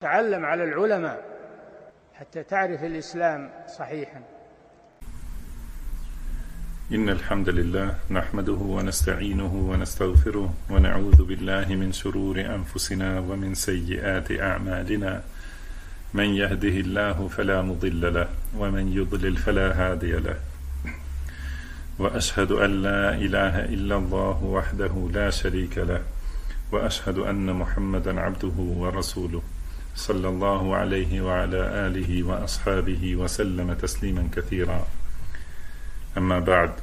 تعلم على العلماء حتى تعرف الإسلام صحيحا. إن الحمد لله نحمده ونستعينه ونستغفره ونعوذ بالله من شرور أنفسنا ومن سيئات أعمالنا. من يهده الله فلا مضل له ومن يضلل فلا هادي له. وأشهد أن لا إله إلا الله وحده لا شريك له وأشهد أن محمدا عبده ورسوله صلى الله عليه وعلى آله وأصحابه وسلم تسليما كثيرا. أما بعد.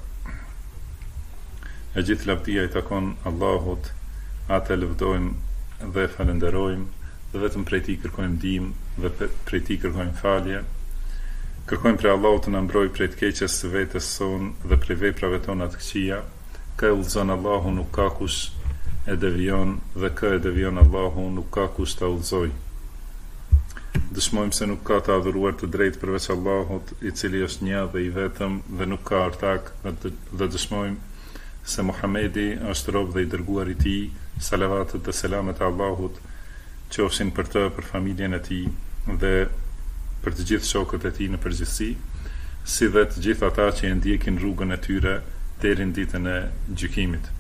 E gjithë lavdia I takon Allahut, atë lëvdojmë dhe falenderojmë, dhe vetëm prej Tij kërkojmë ndihmë dhe prej Tij kërkojmë falje. Kërkojmë prej Allahut të na mbrojë prej të keqes së vetes sonë dhe prej veprave tona të këqija. Kë e udhëzon Allahu nuk ka kush e devijon, dhe kë e devijon Allahu nuk ka kush ta udhëzojë. Dëshmojmë se nuk ka të adhuruar të drejtë përveç Allahut, I cili është një dhe I vetëm dhe nuk ka ortak, dhe dëshmojmë se Muhamedi është rob dhe I dërguar I Tij. Salavatet dhe selamet e Allahut qofshin për të, për familjen e Tij dhe për të gjithë shokët e Tij në përgjithësi, si dhe të gjithë ata që e ndjekin rrugën e tyre deri në ditën e gjykimit.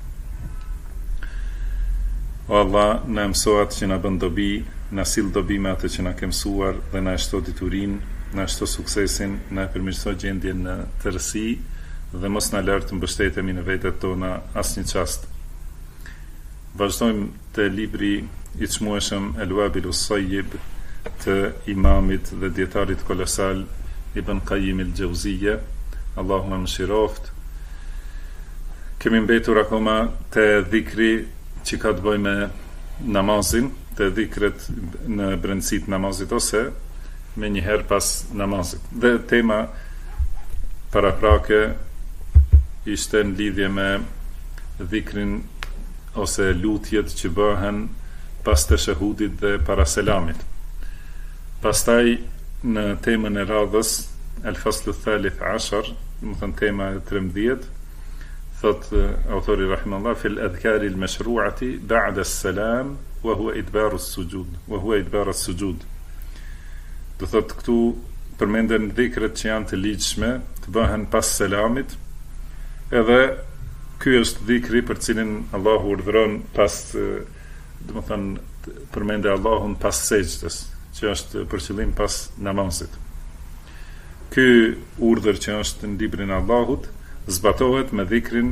O Allah, na mësoat që na bën dobi, na sill dobi me atë që na ke mësuar dhe na shto diturinë, na shto suksesin, na përmirëso gjendjen në tërësi dhe mos na lër të mbështetemi në vetet tona asnjë çast. Vazhdojmë te libri I çmueshëm El Wabilus Sayyib të imamit dhe dietarit kolosal Ibn Qayyim el-Jauziyja, Allahu më mëshiroft. Kemi mbetur akoma te dhikri që ka të bëjë me namazin, të dhikret në brendësitë namazit ose me njëherë pas namazit. Dhe tema paraprake ishte në lidhje me dhikrin ose lutjet që bëhen pas të shahudit dhe para selamit. Pastaj në temën e radhës El-Faslu Thalith Ashar, më thënë tema e 13, thot autori rahimahullah fil adhkari al-mashru'ati ba'da as-salam wa huwa idbaru as-sujud. Do thot këtu përmenden dhikret që janë të ligjshme të bëhen pas selamit, edhe ky është dhikri për cilin Allahu urdhëron pas, domethënë përmendë Allahun pas sejdës, që është për qëllim pas namazit. Ky urdhër që është në librin e Allahut zbatohet me dhikrin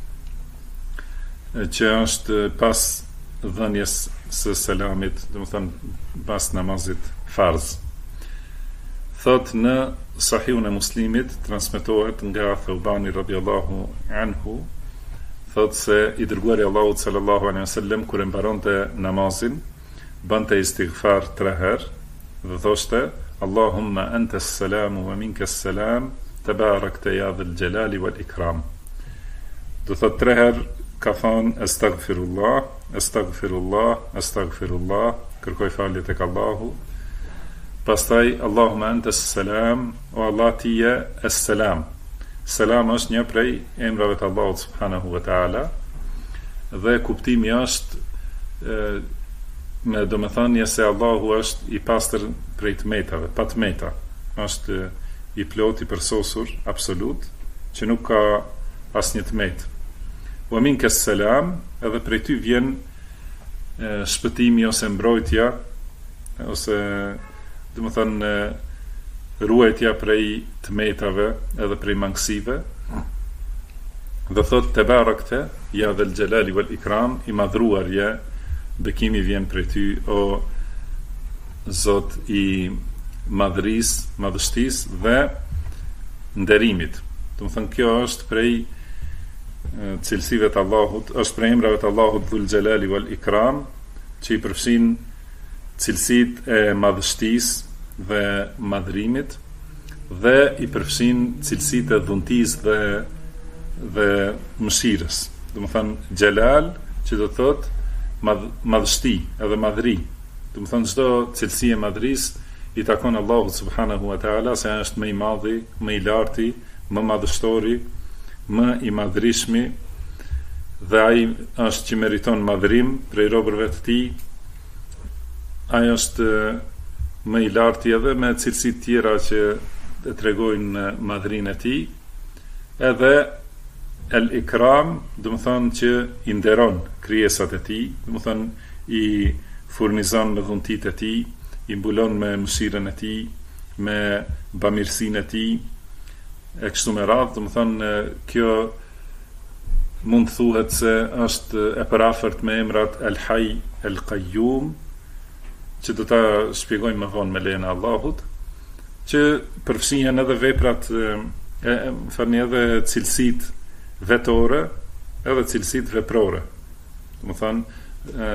që është pas dhënies së selamit, domethënë pas namazit farz. Thot në Sahihun e Muslimit transmetohet nga Thawbani radhiyallahu anhu, thot se I dërguari I Allahut sallallahu alaihi wasallam kur e mbaronte namazin, bante istighfar 3 herë dhe thoshte Allahumma anta as-salamu wa minka as-salam tabarakta ya dhal jalali wal ikram. Do thot 3 herë ka thonë astaghfirullah, astaghfirullah, astaghfirullah, kërkoj falje tek Allahu. Pastaj Allahumma anta as-salam, o Allah ti je as-salam. Selam është një prej emrave të Allahut subhanahu wa taala dhe kuptimi është me domethënie se Allahu është I pastër prej tmetave, pa tmeta. Është I plot, I përsosur absolut, që nuk ka asnjë tmet. Wa minka as-salam, edhe prej ty vjen shpëtimi ose mbrojtja ose domethënë ruajtja prej tmetave edhe prej mangësive. Dhe thot te barakte ja dhal jalali wal ikram, I madhruarje, bekimi vjen prej ty o Zot I madhërisë, madhështisë dhe nderimit. Domethënë kjo është prej cilësive të Allahut, është prej emrave të Allahut dhul jalali wal ikram, që I përfshin cilësitë e madhështisë dhe madhërimit dhe I përfshin cilësitë e dhuntisë dhe mëshirës. Domethënë jalal, që do thot madhështi edhe madhëri. Domethënë çdo cilësi e madhërisë I takon Allahut subhanahu wa taala, se është më I madhi, më I larti, më madhështori, më I madhërishmi, dhe ai është që meriton madhërim prej robërve të Tij. Ai është më i lartë edhe me cilësi tjera që të tregojnë madhrinë e tij, edhe el ikram, do të thonë që i nderon krijesat e tij, do të thonë i furnizon me dhuntitë e tij, i mbulon me mëshirën e tij, me bamirësinë e tij, e kështu me radhë. Do të thonë kjo mund të thuhet se është e parafort me emrat El Hayy, El Qayyum, që do ta shpjegojmë më vonë me lejen e Allahut, që përfshihen edhe veprat, edhe cilësitë vetore, edhe cilësitë veprore. Do të thonë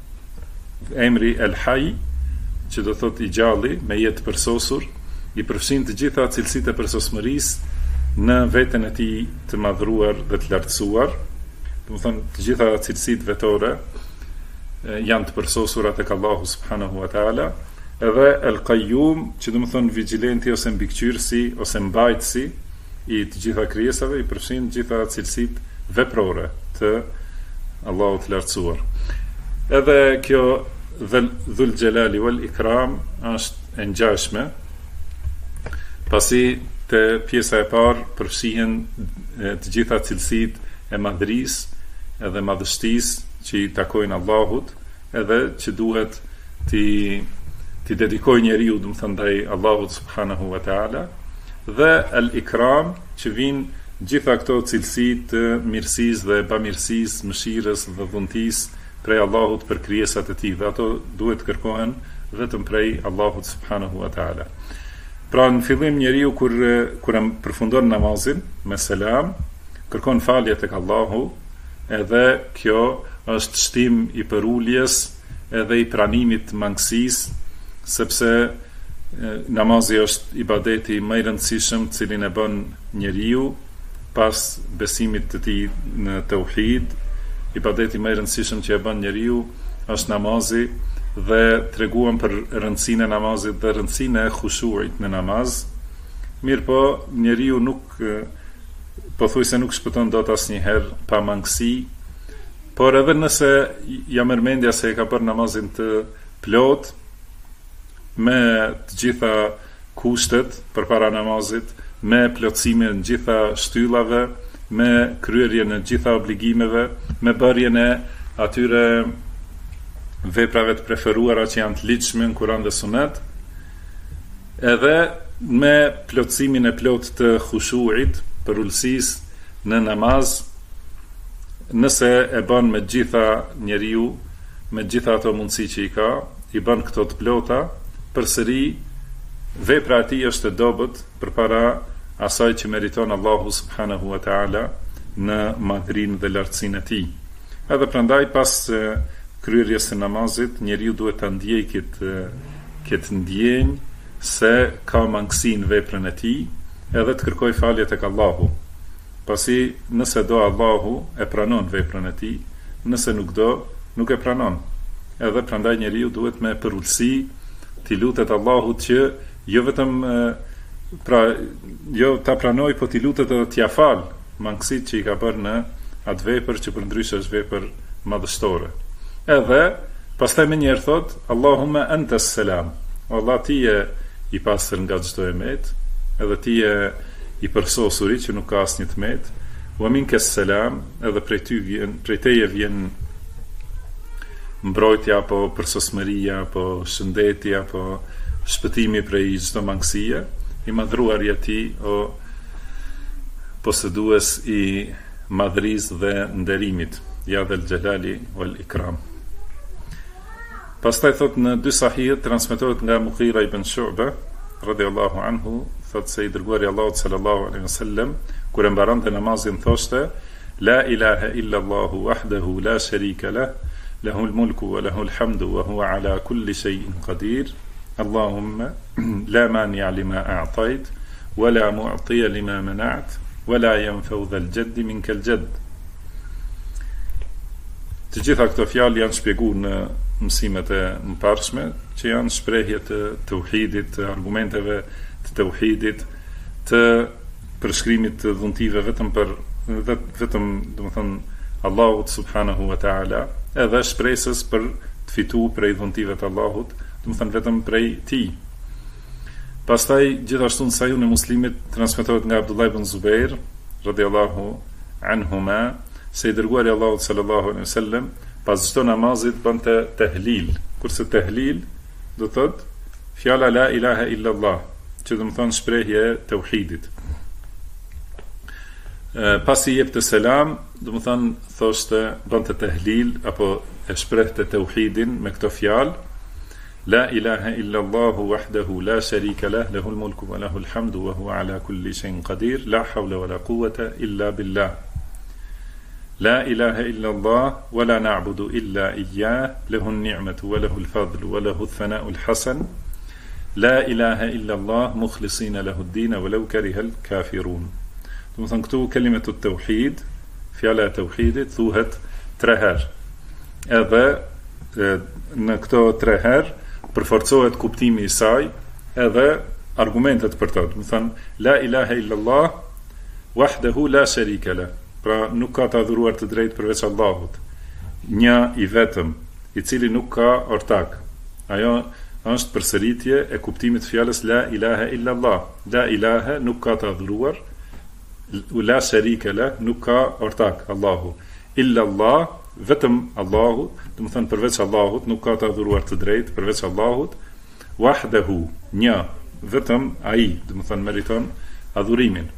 emri El Hayy, që do thot i gjalli, me jetë përsosur, i përfshin të gjitha cilësitë e përsosmërisë në veten e tij të madhruar dhe të lartësuar. Do të thonë të gjitha cilësitë vetore janë të përsosura tek Allahu subhanahu wa taala, edhe El Qayyum, që do të thonë vigjilenti ose mbikëqyrësi ose mbajtësi i të gjitha krijesave, i përfshin të gjitha cilësitë veprore të Allahut të lartësuar. Edhe kjo Dhul Gjelali wal Ikram është e ngjashme, pasi te pjesa e parë përfshihen të gjitha cilësitë e madhërisë edhe madhështisë që i takojnë Allahut, edhe që duhet ti dedikoj njeriu, do të thënë, ndaj Allahut subhanahu wa taala, dhe el ikram, që vijnë gjitha këto cilësi të mirësisë dhe bamirësisë, mëshirës dhe dhuntisë prej Allahut për krijesat e tij, dhe ato duhet kërkohen vetëm prej Allahut subhanahu wa taala. Pra në fillim njeriu kur përfundon namazin me selam, kërkon falje tek Allahu, edhe kjo është shtim i përuljes edhe i pranimit të mangësisë, sepse namazi është ibadeti më i rëndësishëm të cilin e bën njeriu pas besimit të tij në tauhid. Ibadeti më i rëndësishëm që e bën njeriu është namazi, dhe treguam për rëndësinë e namazit dhe rëndësinë e khushuit në namaz. Mirë po, njeriu pothuajse nuk shpëton dot asnjëherë pa mangësi, por edhe nëse ja merr mendja se e ka bërë namazin të plot, me të gjitha kushtet përpara namazit, me plotësimin e gjitha shtyllave, me kryerjen e gjitha obligimeve, me bërjen e atyre veprave të preferuara që janë të ligjshme në Kur'an dhe Sunet, edhe me plotësimin e plot të khushuit, për ulësisë në namaz, nëse e bën me gjitha njeriu, me gjitha ato mundësi që i ka, i bën këto të plota, përsëri vepra e tij është e dobët përpara asaj që meriton Allahu subhanahu wa taala në madhrinë dhe lartësinë e tij. Edhe prandaj pas kryerjes së namazit, njeriu duhet ta ndjejë këtë ndjenjë se ka mangësi në veprën e tij, edhe të kërkoj falje tek Allahu. Pasi nëse do Allahu e pranon veprën e tij, nëse nuk do, nuk e pranon. Edhe prandaj njeriu duhet me përulësi t'i lutet Allahut që jo vetëm jo ta pranoj, po t'i lutet edhe t'ia fal mangësitë që i ka bërë në atë vepër që përndryshe është vepër madhështore. Edhe pastaj më njëherë thot Allahumma antas salam, Allah ti je i pastër nga çdo emet, edhe ti je i përsosuri që nuk ka asnjë tmet, wa minkas salam, edhe prej teje vjen mbrojtja, apo përsosmëria, apo shëndeti, apo shpëtimi prej çdo mangësie, i madhruarja ti o posedues i madhrisë dhe nderimit, ja dhel xhelali wal ikram. Pastaj thot në dy sahih transmetohet nga Mughira ibn Shu'ba radhiyallahu anhu, thot se i dërguari Allahut sallallahu alaihi wasallam kur e mbaronte namazin thoshte: La ilaha illa Allahu wahdahu la sharika lah, lahul mulku wa lahul hamdu wa huwa ala kulli shay'in qadir. Allahumma la mani'a lima a'tayt wa la mu'tiya lima mana'at wa la yanfa'u dhal jaddi minkal jadd. Të gjitha këto fjalë janë shpjeguar në mësimet e mëparshme, që janë shprehje të tauhidit, të argumenteve të tauhidit, të përshkrimit të dhuntive vetëm domethënë Allahut subhanahu wa taala, edhe shpresës për të fituar prej dhuntive të Allahut, domethënë vetëm prej tij, Pastaj gjithashtu në Sahihun e Muslimit transmetohet nga Abdullah ibn Zubair radhiyallahu anhuma se i dërguari Allahut sallallahu alaihi wasallam pas çdo namazit bënte tehlil, kurse tehlil do thot fjala la ilaha illa Allah, që do të thonë shprehje e tauhidit. Pasi jepte selam, do të thonë thoshte bënte tehlil apo e shprehte tauhidin me këtë fjalë La ilaha illa Allahu wahdahu la sharika lah, lahul mulku wa lahul hamdu wa huwa ala kulli shay'in qadir, la hawla wa la quwwata illa billah. La ilaha illa Allah wa la na'budu illa iyyah, lahun ni'matu wa lahul fadlu wa lahu thana'ul hasan. La ilaha illa Allah mukhlisina lahu ad-din wa law kariha al-kafirun. Do të thonë këtu kelimatu tauhid, fjala e tauhidit thuhet 3 herë. Edhe në këto 3 herë përforcohet kuptimi i saj edhe argumentet për të. Do të thonë la ilaha illa Allah wahdahu la sharika lah. Pra nuk ka të adhuruar të drejtë përveç Allahut. Një i vetëm, i cili nuk ka ortak. Ajo është përsëritje e kuptimit të fjalës la ilaha illa Allah. La ilaha nuk ka të adhuruar, la sharika lah nuk ka ortak Allahu. Illa Allah vetëm Allahu, do të thonë përveç Allahut nuk ka të adhuruar të drejtë përveç Allahut. Wahdahu, një, vetëm ai, do të thonë meriton adhurimin.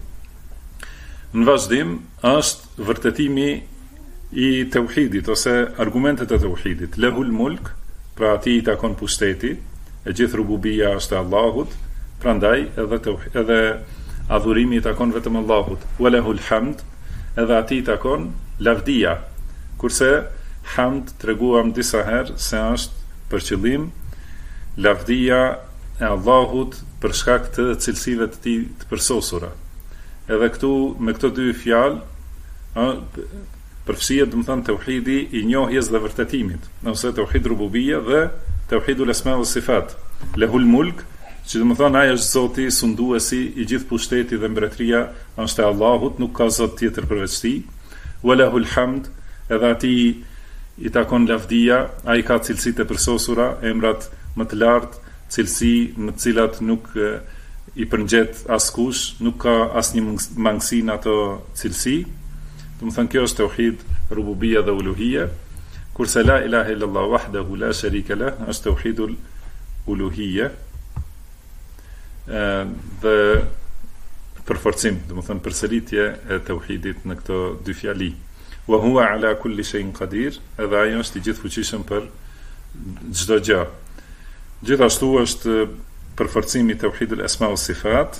Në vazhdim është vërtetimi i tauhidit ose argumentet e tauhidit. Lahul mulk, pra atij i takon pushteti, e gjithë rububia është e Allahut, prandaj edhe adhurimi i takon vetëm Allahut. Walahul hamd, edhe atij i takon lavdia. Kurse hamd treguam disa herë se është për qëllim lavdia e Allahut për shkak të cilësive të tij të përsosura. Edhe këtu me këto dy fjalë përfshihet do të thonë tauhidi i njohjes dhe vërtetimit, ose tauhid rububia dhe tauhidul asma wa sifat. Lahul mulk, që do të thonë ai është Zoti sunduesi i gjithë pushteti dhe mbretëria është e Allahut, nuk ka zot tjetër përveç tij. Walahul hamd, edhe atij i takon lavdia, ai ka cilësitë e përsosura, emrat më të lartë, cilësi në të cilat nuk i përngjet askush, nuk ka asnjë mangësi në ato cilësi. Do të thonë kjo është tauhid rububia dhe uluhia, kurse la ilaha illa Allah wahdahu la sharika lah është tauhidul uluhia dhe përforcim, do të thonë përsëritje e tauhidit në këto dy fjali. Wa huwa ala kulli shay'in qadir, edhe ai është i gjithfuqishëm për çdo gjë. Gjithashtu është përforcimi i tauhidul asma wa sifat,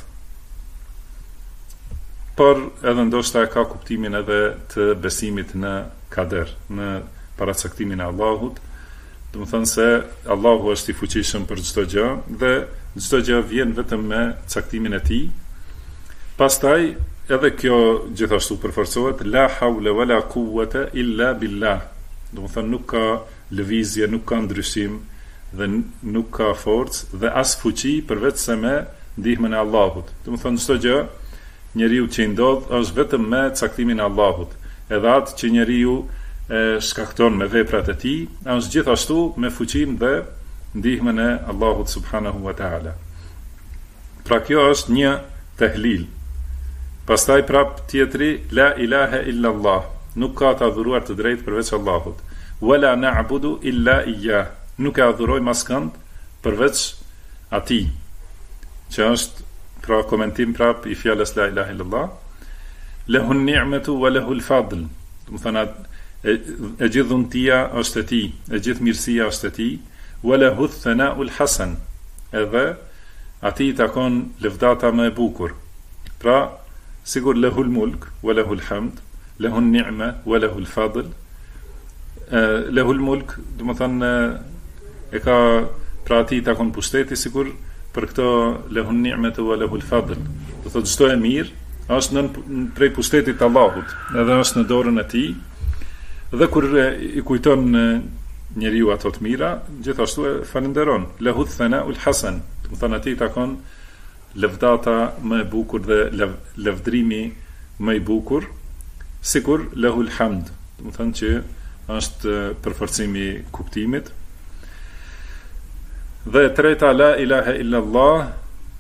por edhe ndoshta ka kuptimin edhe të besimit në kader, në paracaktimin e Allahut. Do të thonë se Allahu është i fuqishëm për çdo gjë dhe çdo gjë vjen vetëm me caktimin e tij. Pastaj edhe kjo gjithashtu përforcohet la hawla wala quwwata illa billah. Do të thonë nuk ka lëvizje, nuk ka ndryshim dhe nuk ka forcë dhe as fuqi përveç se me ndihmën e Allahut. Do të thonë çdo gjë njeriu që i ndodh është vetëm me caktimin e Allahut. Edhe atë që njeriu shkakton me veprat e tij është gjithashtu me fuqinë dhe ndihmën e Allahut subhanahu wa taala. Pra kjo është një tehlil. Pastaj prap tjetri la ilaha illa Allah, nuk ka të adhuruar të drejtë përveç Allahut. Wala na'budu illa iyyah, nuk e adhurojmë askënd përveç atij, që është pra komentim prap i fjalës la ilaha illa Allah. Lahun ni'matu wa lahul fadl, do të thonë e gjithë dhuntia është e tij, e gjithë mirësia është e tij. Wala hu thana'ul hasan, edhe atij takon lëvdata më e bukur. Pra sigur lahul mulk wa lahul hamd, lahun ni'ma wa lahul fadl. Lahul mulk, do të thonë e ka pra atij takon pushteti, sigur për këto lahun ni'matu wa lahul fadl. Do thotë çdo e mirë është në prej pushtetit të Allahut, edhe është në dorën e tij. Dhe kur i kujton njeriu ato të mira, gjithashtu e falenderon. Lahu thana'ul hasan, do të thonë atij takon lëvdata më e bukur dhe lëvdrimi më i bukur, sikur lahul hamd, do të thonë që është përforcimi i kuptimit. Dhe e treta la ilaha illa Allah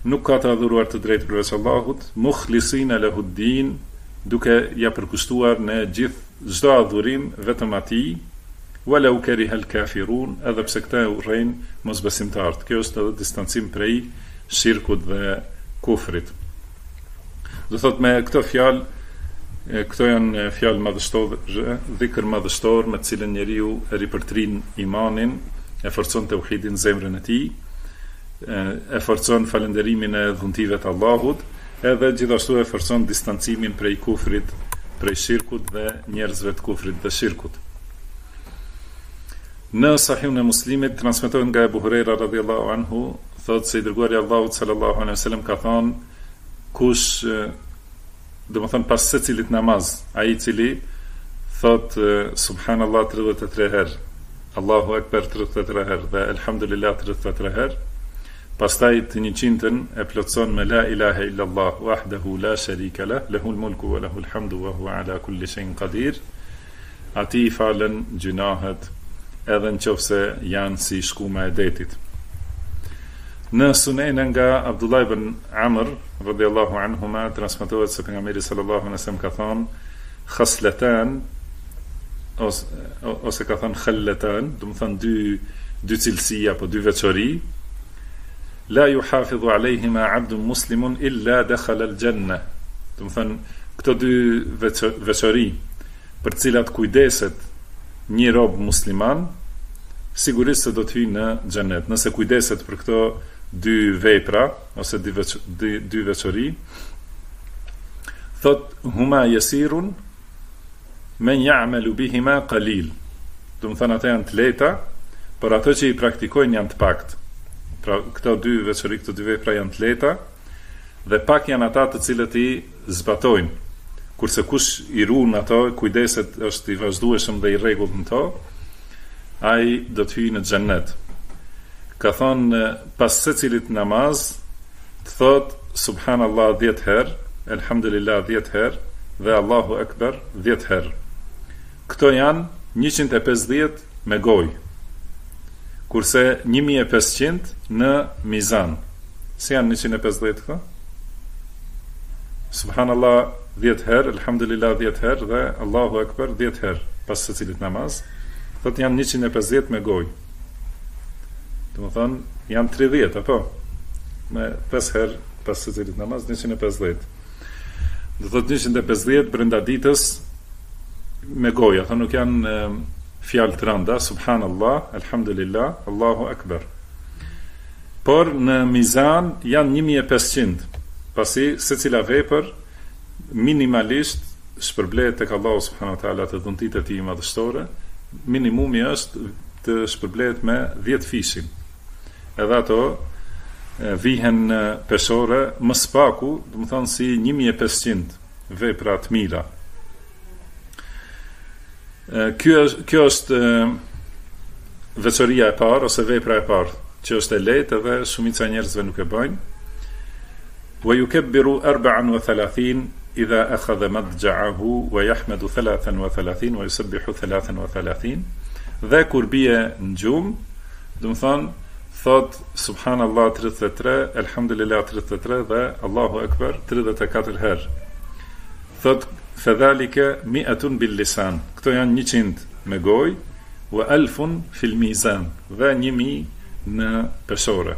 nuk ka të adhuruar të drejtë përveç Allahut, mukhlisina lahuddin, duke ja përkushtuar në çdo adhurim vetëm atij, walau karihal kafirun, edhe pse këta e urrejnë mosbesimtarët. Kjo është edhe distancim prej shirkut dhe kufrit. Do thot me këto fjalë, këto janë fjalë madhështore, dhikr madhështor me të cilën njeriu e ripërtrin imanin, e forcon tauhidin në zemrën e tij, e forcon falënderimin e dhuntive të Allahut, edhe gjithashtu e forcon distancimin prej kufrit, prej shirkut dhe njerëzve të kufrit dhe shirkut. Në Sahihun e Muslimit transmetohet nga Abu Huraira radhiyallahu anhu, thotë se i dërguari Allahut sallallahu alaihi wasallam ka thënë, kush do të thënë pas secilit namaz, ai i cili thot subhanallah 33 herë, Allahu akbar 33 herë dhe elhamdulillah 33 herë, pastaj të 100-ën e plotson me la ilaha illallah wahdahu la sharika lah, lahul mulku wa lahul hamdu wa huwa ala kulli shay'in qadir, ati i falen gjunahet edhe nëse janë si shkuma e detit. Në Sunen nga Abdullah ibn Amr radhiyallahu anhuma transmetohet se pejgamberi sallallahu alaihi wasallam ka thënë khaslatan ose ka thënë khallatan, do të thënë dy cilësi apo dy veçori, la yuhafidhu alayhima 'abdun muslimun illa dakhala al-janna. Do të thënë këto dy veçori për të cilat kujdeset një rob musliman, sigurisht se do të hyjë në xhenet. Nëse kujdeset për këto dy vepra ose dy veçori, thot huma yasirun men ya'malu bihima qalil. Do të thënë ata janë të lehta, por ato që i praktikojnë janë të pakët. Pra këto dy veçori, këto dy vepra janë të lehta dhe pak janë ata të cilët i zbatojnë. Kurse kush i ruan ato, kujdeset, është i vazhdueshëm dhe i rregullt në to, ai do të hyjë në xhennet. Ka thonë pas secilit namaz, të thot subhanallah 10 herë, elhamdulillah 10 herë dhe Allahu akbar 10 herë. Këto janë 150 me gojë, kurse 1500 në mizan. Si janë 150 këto? Subhanallah 10 herë, elhamdulillah 10 herë dhe Allahu akbar 10 herë pas secilit namaz. Thot janë 150 me gojë. Do të thonë janë 30 apo me 5 herë pas secilit namaz 150. Do thotë 150 brenda ditës me gojë, ato nuk janë fjalë të rënda, subhanallah, elhamdulillah, Allahu akbar. Por në mizan janë 1500, pasi secila vepër minimalisht shpërblehet tek Allahu subhanahu wa taala të dhuntit e tij madhështore. Minimumi është të shpërblehet me 10 fishin. Edhe ato vihen peshore më spaku, do të thonë si 1500 vepra të mira. Kjo është veçoria e parë ose vepra e parë, që është e lehtë dhe shumica e njerëzve nuk e bëjnë. Wa yukabbiru 34 idha akhadha madja'ahu wa yahmadu 33 wa yusabbihu 33. Dhe kur bie në gjumë, do të thonë thot subhanallah 33, elhamdulillah 33 dhe Allahu akbar 34 herë. Thot fadhalika 100 bil lisan. Këto janë 100 me gojë, wa 1000 fil mizan, dhe 1000 në peshore.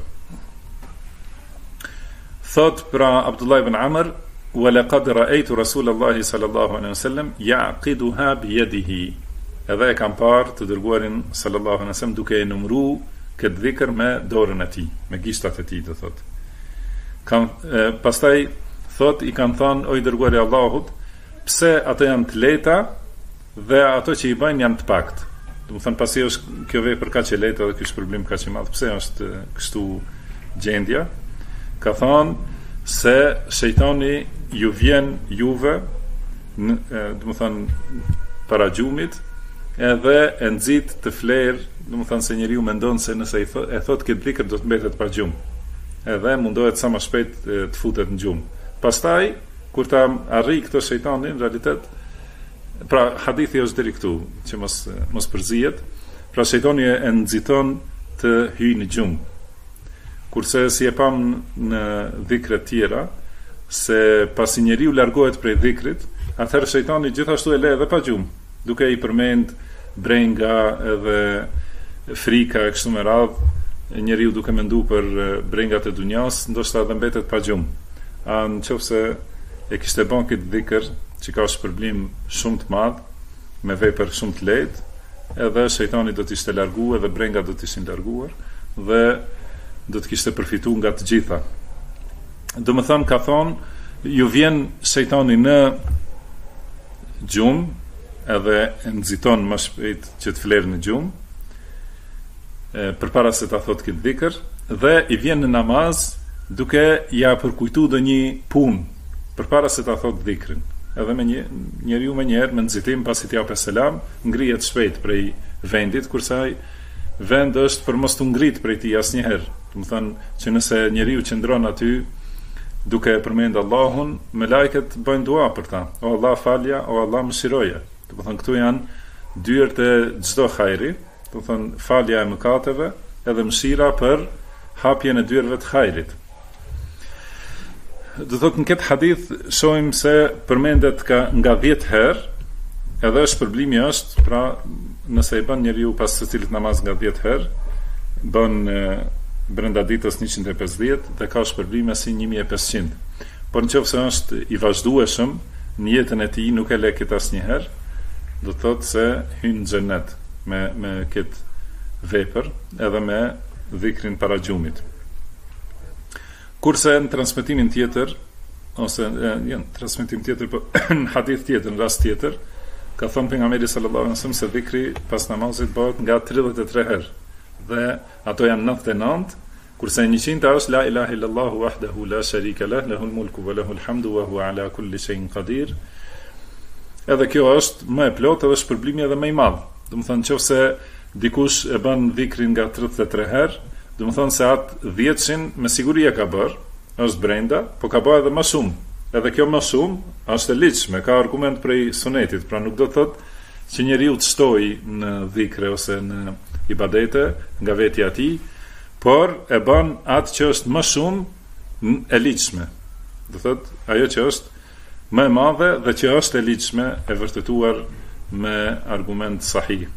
Thot pra Abdullah ibn Amr, wa laqad ra'aytu Rasulullahi sallallahu alaihi wasallam ya'qiduha bi yadihi. Edhe e kam parë të dërguarin sallallahu alaihi wasallam duke e numëruar këtë dhikr me dorën e tij, me gishtat e tij, do thot. Pastaj thot i kanë thënë o i dërguari i Allahut, pse ato janë të lehta dhe ato që i bëjnë janë të pakët. Do të thënë pasi është kjo vepër kaq e lehtë dhe ky shpërblim kaq i madh, pse është kështu gjendja? Ka thënë se shejtani ju vjen juve, do të thënë para gjumit, edhe e nxit të flerë, do të thënë se njeriu mendon se nëse e thot këtë dhikr do të mbetet pa gjumë. Edhe mundohet sa më shpejt të futet në gjumë. Pastaj kur ta arrijë këtë shejtanin, në realitet, pra hadithi është deri këtu, që mos përzihet. Pra shejtani e nxiton të hyjë në gjumë. Kurse si e pam në dhikret tjera, se pasi njeriu largohet prej dhikrit, atëherë shejtani gjithashtu e le edhe pa gjumë, duke i përmend brenga edhe frika e kështu me radhë, njeriu duke mendu për brengat e dunjas, ndoshta edhe mbetet pa gjumë. A nëse e kishte bën këtë dhikr, që ka shpërblim shumë të madh, me vepër shumë të lehtë, edhe shejtani do të ishte larguar, edhe brengat do të ishin larguar, dhe do të kishte përfituar nga të gjitha. Domethënë ka thonë, ju vjen shejtani në gjumë, edhe e nxiton më shpejt që të flerë në gjumë, përpara se ta thotë këtë dhikr, dhe i vjen në namaz duke ja përkujtuar ndonjë punë përpara se ta thotë dhikrin. Edhe me njeriu më njëherë me nxitim pasi t'i japë selam, ngrihet shpejt prej vendit, kurse ai vend është për mos të ngrit prej tij asnjëherë. Do të thonë që nëse njeriu qëndron aty duke përmend Allahun, me lajket bëjnë dua për ta. O Allah falja, o Allah mëshiroje. Do të thonë këtu janë dyert e çdo hajri, do të thonë falja e mëkateve edhe mëshira për hapjen e dyerve të hajrit. Do thotë në këtë hadith shohim se përmendet nga 10 herë, edhe shpërblimi është, pra nëse i bën njeriu pas secilit namaz nga 10 herë, bën brenda ditës 150 dhe ka shpërblime si 1500. Por nëse është i vazhdueshëm në jetën e tij, nuk e le këtë asnjëherë, do thotë se hyn në xhenet me këtë vepër, edhe me dhikrin para gjumit. Kurse në transmetimin tjetër, ose transmetim tjetër, në hadith tjetër, në rast tjetër, ka thënë pejgamberi sallallahu alaihi wasallam se dhikri pas namazit bëhet nga 33 herë, dhe ato janë 99, kurse 100 është la ilaha illallah wahdahu la sharika lah, lahul mulku wa lahul hamdu wa huwa ala kulli shay'in qadir. Edhe kjo është më e plotë edhe shpërblimi edhe më i madh. Do të thonë nëse dikush e bën dhikrin nga 33 herë, do të thonë se atë 10-shin me siguri e ka bërë, është brenda, po ka bërë edhe më shumë. Edhe kjo më shumë është e ligjshme, ka argument prej sunetit, pra nuk do të thotë që njeriu të shtojë në dhikre ose në ibadete nga vetja e tij, por e bën atë që është më shumë e ligjshme. Do thotë ajo që është më e madhe dhe që është e ligjshme, e vërtetuar me argument sahih.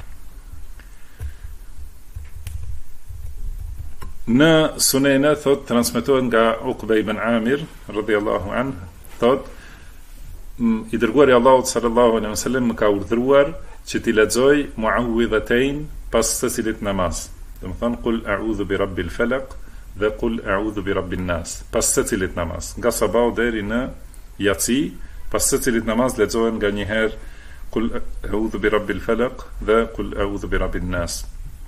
Në sunene, thot, transmetohet nga Uqba ibn Amir, radhiyallahu anhu, thot, i dërguari Allahut sallallahu alaihi wasallam më ka urdhëruar që t'i lexoj muawwidhatayn pas secilit namaz. Do të thonë qul a'udhu bi rabbil falaq dhe qul a'udhu bi rabbin nas. Pas secilit namaz, nga sabahu deri në yatsi, pas secilit namaz lexohen nga një herë qul a'udhu bi rabbil falaq dhe qul a'udhu bi rabbin nas.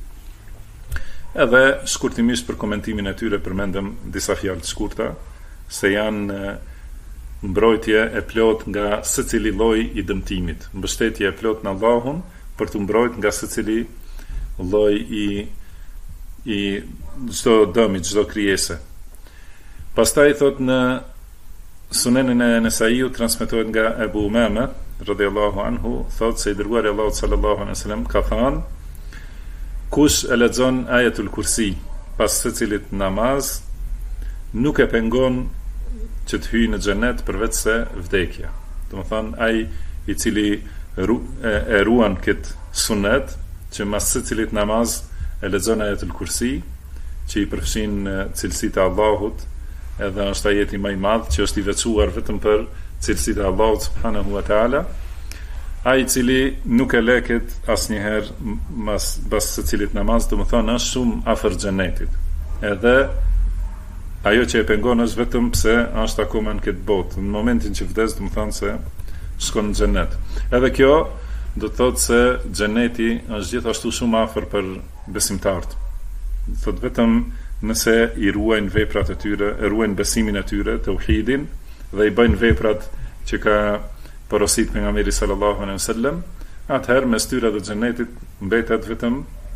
Edhe shkurtimisht për komentimin e tyre përmendëm disa fjalë të shkurta, se janë mbrojtje e plot nga secili lloj i dëmtimit, mbështetje e plot në Allahun për të mbrojtur nga secili lloj i çdo dëmi, çdo krijese. Pastaj thot në Sunenin e Nesaiut transmetohet nga Ebu Umame radhiyallahu anhu, thot se i dërguari Allahut sallallahu alaihi wasallam ka thënë: kush e lexon ajetul kursi pas secilit namaz, nuk e pengon që të hyjë në xhenet përveç se vdekja. Do të thonë ai i cili e ruan këtë sunet, që mas secilit namaz e lexon ajetul kursi, që i përfshin cilësitë e Allahut, edhe është ajeti më i madh që është i veçuar vetëm për cilësitë e Allahut subhanahu wa taala. Ai i cili nuk e leket asnjëherë pas secilit namaz, do të thonë është shumë afër xhenetit. Edhe ajo që e pengon është vetëm pse është akoma në këtë botë. Në momentin që vdes, do të thonë se shkon në xhenet. Edhe kjo do të thotë se xheneti është gjithashtu shumë afër për besimtarët. Do thotë vetëm nëse i ruajnë veprat e tyre, e ruajnë besimin e tyre, tauhidin, dhe i bëjnë veprat që ka porosit pejgamberi sallallahu alaihi wasallam, atëherë mes tyre dhe xhenetit mbetet vetëm,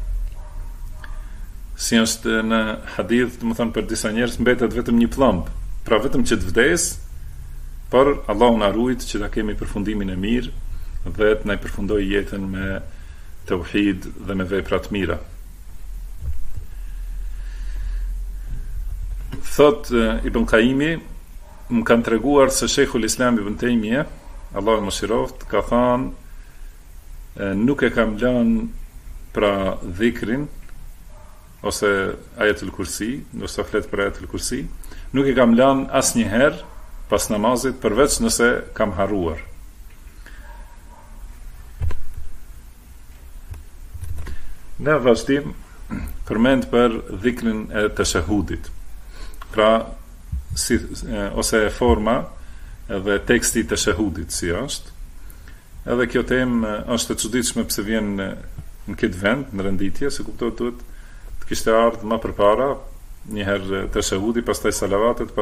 si është në hadith, do të thonë për disa njerëz mbetet vetëm një plumb, pra vetëm që të vdes, por Allahu na ruajt që ta kemi përfundimin e mirë dhe të na përfundojë jetën me tauhid dhe me vepra të mira. thot Ibn Qayyimi, më kanë treguar se Sheikhul Islam Ibn Taymija, Allahu më mëshiroft, ka thënë nuk e kam lënë pra dhikrin ose ajetul kursi, nëse flet për ajetul kursi, nuk e kam lënë asnjëherë pas namazit përveç nëse kam harruar. Në vazhdim përmend për dhikrin e tashahudit. Pra ose forma edhe teksti i tashahudit si është. Edhe kjo temë është e çuditshme pse vjen në këtë vend, në renditje, se kuptohet duhet të kishte ardhur më përpara, një herë tashahudi, pastaj salavatet,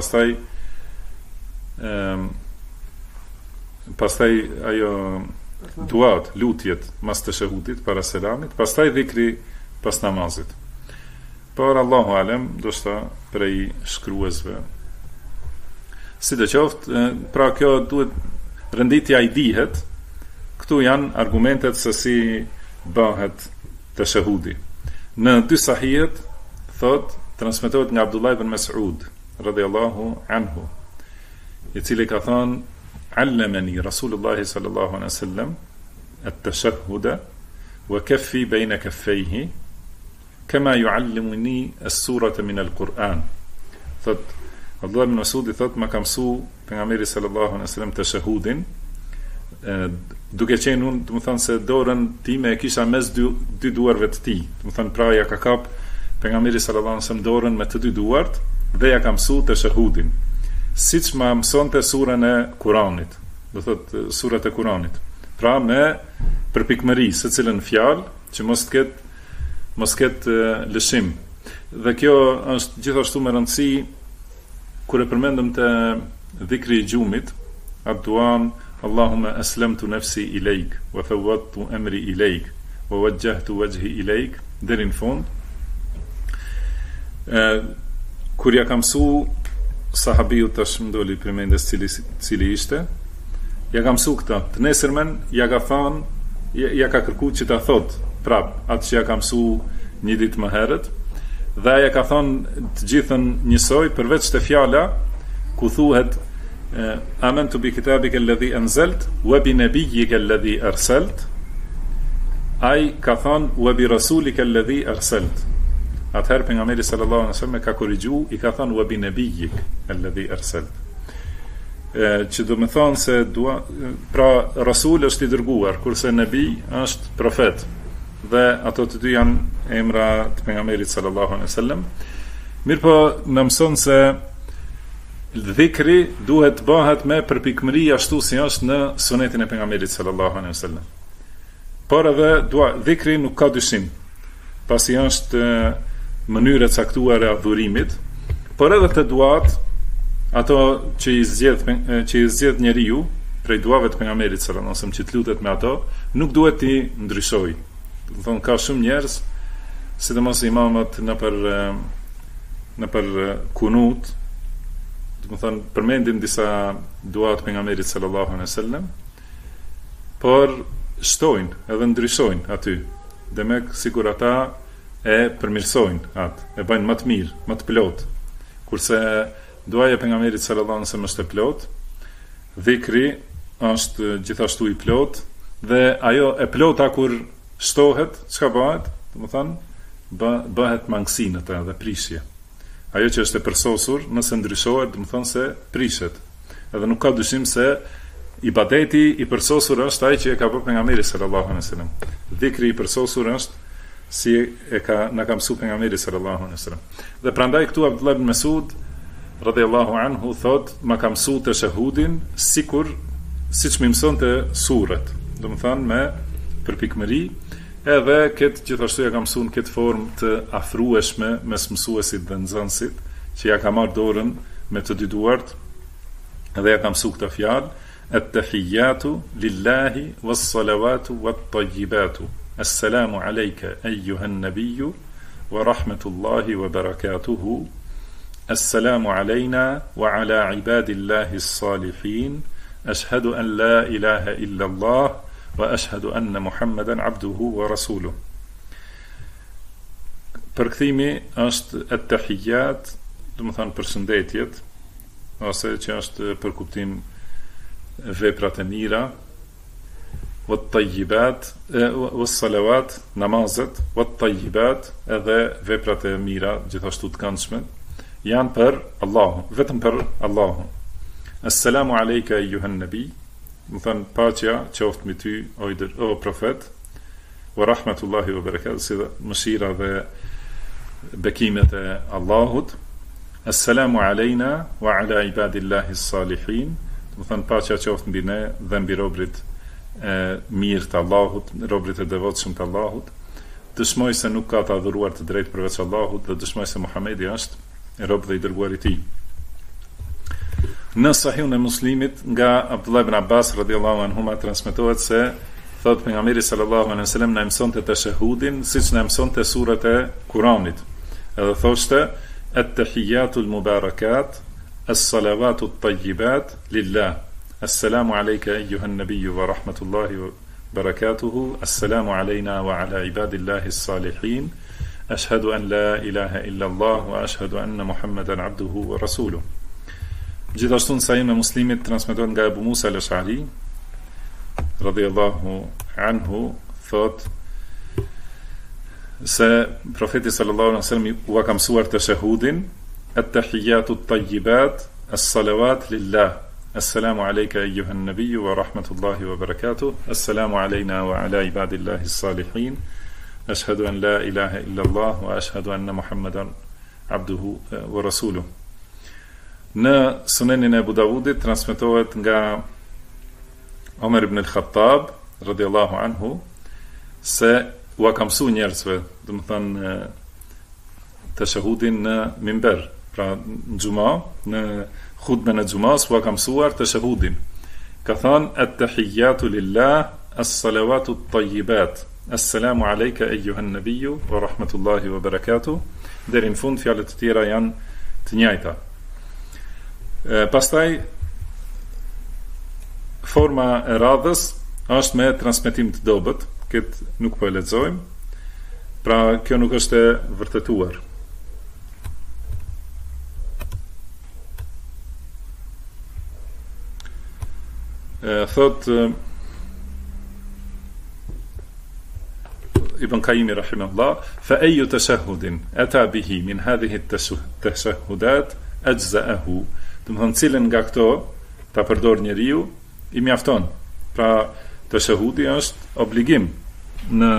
pastaj ajo duat, lutjet mas tashahudit para selamit, pastaj dhikri pas namazit. Por Allahu alem, do shta prej shkruesve. Sidoqoftë, pra kjo duhet renditja i dihet. Këtu janë argumentet se si bëhet tashahudi. Në dy sahihet thot transmetohet nga Abdullah ibn Mas'ud radhiyallahu anhu, i cili ka thënë: "Allamani Rasulullah sallallahu alaihi wasallam at-tashahhuda wa kaffi bayna kaffayhi kama yu'allimuni as-surata min al-Quran." Thot Abdullah ibn Mas'ud i thot: "Ma ka mësu pejgamberi sallallahu alaihi wasallam tashahudin, duke qenë unë, do të thonë se dorën time e kisha mes dy duarve të tij. Do të thonë pra ja ka kap pejgamberi sallallahu alaihi wasallam dorën me të dy duart dhe ja ka mësu tashahudin. Siç ma mësonte surën e Kuranit, do thotë surat e Kuranit. Pra me përpikmëri se cilën fjalë që mos ketë lëshim. Dhe kjo është gjithashtu me rëndësi kur e përmendëm të dhikri i gjumit, atë duan Allahumma aslamtu nafsi ilejk wa fawwadtu amri ilejk wa wajjahtu wajhi ilejk deri në fund. Kur ja ka mësu sahabiu, tash më doli përmendes cili ishte, ja ka mësu këta, të nesërmen ja ka thënë, ja ka kërkuar që ta thot prap atë që ja ka mësu një ditë më herët, dhe ja ka thënë të gjithën njësoj, përveç të fjala ku thuhet amantu bi kitabika alladhi anzalt wa bi nabiyyika alladhi arsalt, ai ka thënë wa bi rasulika alladhi arsalt. Atëherë pejgamberi sallallahu alaihi wasallam ka korrigju, i ka thënë wa bi nabiyyik alladhi arsalt. Që do të thonë se pra rasul është i dërguar, kurse nabi është profet. Dhe ato të dy janë emra të pejgamberit sallallahu alaihi wasallam. Mirpo na mëson se dhikri duhet të bëhet me përpikmëri ashtu si është në sunetin e pejgamberit sallallahu alaihi wasallam. Por edhe dhikri nuk ka dyshim, pasi është mënyrë e caktuar e adhurimit, por edhe të duat, ato që i zgjedh njeriu prej duave të pejgamberit sallallahu alaihi wasallam, që të lutet me ato, nuk duhet t'i ndryshojë. Do të thonë ka shumë njerëz, sidomos imamët në për kunut, do të thonë përmendin disa dua të pejgamberit sallallahu alaihi wasallam, por shtojnë edhe ndryshojnë aty. Demek sikur ata e përmirësojnë atë, e bëjnë më të mirë, më të plot. Kurse duaja e pejgamberit sallallahu alaihi wasallam është e plot, dhikri është gjithashtu i plot, dhe ajo e plota kur shtohet, çka bëhet? Do të thonë bëhet mangësi në të dhe prishje. Ajo që është e përsosur, nëse ndryshohet, do të thonë se prishet. Edhe nuk ka dyshim se ibadeti i përsosur është ai që e ka bërë pejgamberi sallallahu alaihi wasallam. Dhikri i përsosur është si na ka mësuar pejgamberi sallallahu alaihi wasallam. Dhe prandaj këtu Abdullah ibn Mas'ud radhiyallahu anhu thot, ma ka mësuar tashahudin siç më mësonte surat. Do të thonë me përpikmëri, edhe këtë gjithashtu ja ka mësuar në këtë formë të afrueshme mes mësuesit dhe nxënësit, që ja ka marrë dorën me të dy duart dhe ja ka mësuar këtë fjalë: at-tahiyyatu lillahi was-salawatu wat-tayyibatu, assalamu alayka ayyuhan nabiyyu wa rahmatullahi wa barakatuhu, assalamu alayna wa ala ibadillahi as-salihin, ashhadu an la ilaha illa Allah wa ashhadu anna Muhammadan abduhu wa rasuluhu. Përkthimi është at-tahiyyat do të thonë përshëndetjet, ose që është për kuptim veprat e mira, wat tayyibat, was salawat, namazet, wat tayyibat, edhe veprat e mira, gjithashtu të këndshme, janë për Allahun, vetëm për Allahun. Assalamu alayka ayyuhan nabi, do të thonë paqja qoftë mbi ty o profet, wa rahmatullahi wa barakatuh, si mëshira dhe bekimet e Allahut. Assalamu alayna wa ala ibadillahi s-salihin, do të thonë paqja qoftë mbi ne dhe mbi robrit e mirë të Allahut, robrit e devotshëm të Allahut. Dëshmoj se nuk ka të adhuruar të drejtë përveç Allahut dhe dëshmoj se Muhamedi është rob dhe i dërguar i tij. Në Sahihun e Muslimit nga Abdullah ibn Abbas radhiyallahu anhuma transmetohet se thot pejgamberi sallallahu alaihi wasallam na mësonte tashahhudin siç na mësonte surat e Kuranit. Edhe thoshte at-tahiyatul mubarakat, as-salawatu at-tayyibat lillah. Assalamu alayka ayyuhan nabiyyu wa rahmatullahi wa barakatuhu. Assalamu alayna wa ala ibadillahi s-salihin. Ashhadu an la ilaha illa Allah wa ashhadu anna Muhammadan abduhu wa rasuluhu. Gjithashtu në Sahihun e Muslimit transmetohet nga Abu Musa al-Ash'ari radhiyallahu anhu thot se profeti sallallahu alaihi wasallam u ka mësuar tashahhudin at-tahiyatu at-tayyibat as-salawat lillah. Assalamu alayka ayyuhan nabiyyu wa rahmatullahi wa barakatuh. Assalamu alayna wa ala ibadillahi s-salihin. Ashhadu an la ilaha illa Allah wa ashhadu anna Muhammadan abduhu wa rasuluhu. Në Sunenin e Abu Davudit transmetohet nga Omer ibn al-Khattab radhiyallahu anhu se u ka mësuar njerëzve, do të thonë tashahudin në minber, pra në xhuma, në khutbën e xhumas u ka mësuar tashahudin. Ka thënë at-tahiyatu lillah, as-salawatu at-tayyibat. Assalamu alayka ayyuhan nabiyyu wa rahmatullahi wa barakatuh. Deri në fund fjalët e tjera janë të njëjta. Pastaj forma e radhës është me transmetim të dobët, këtë nuk po e lexojmë. Pra kjo nuk është e vërtetuar. Thot Ibn Qayyim rahimahullah, fa ayyu tashahhudin ata bihi min hadhihi at-tashahhudat ajza'ahu. Do të thonë cilën nga këto ta përdor njeriu i mjafton. Pra tashahhudi është obligim në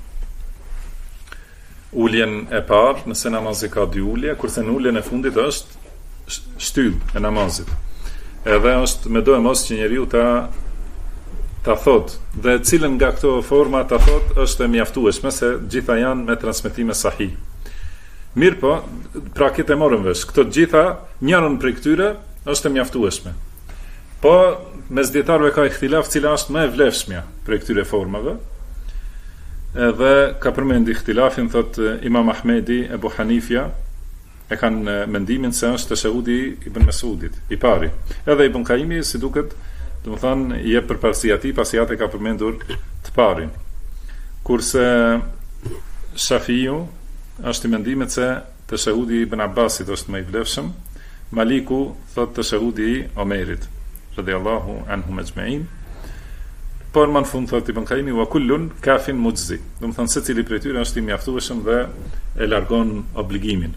uljen e parë, nëse namazi ka 2 ulje, kurse në uljen e fundit është shtyllë e namazit. Edhe është me do e mos që njeriu ta thot, dhe cilën nga këto forma ta thot është e mjaftueshme, se gjitha janë me transmetime sahih. Mirë po, pra këtë e morëm vesh, këto gjitha, njërën për këtyre është e mjaftueshme. Po, mes dietarëve ka ihtilaf cila është më e vlefshmja për këtyre formave. Edhe ka përmendi ihtilafin, thot Imam Ahmedi, Ebu Hanifja, e kanë mendimin se është tashahudi Ibn Mesudit, i pari. Edhe Ibn Qayyimi, si duket, do të thonë, i jep përparësi atij, pasi atë ka përmendur të parin. Kurse Shafiu është i mendimit se tashahudi Ibn Abbasit është më i vlefshëm, Maliku thot tashahudi i Omerit, radhiyallahu anhum ajma'in. Por më në fund thot Ibn Qayyimi wa kullun kafin mujzi. Do të thonë secili prej tyre është i mjaftueshëm dhe e largon obligimin.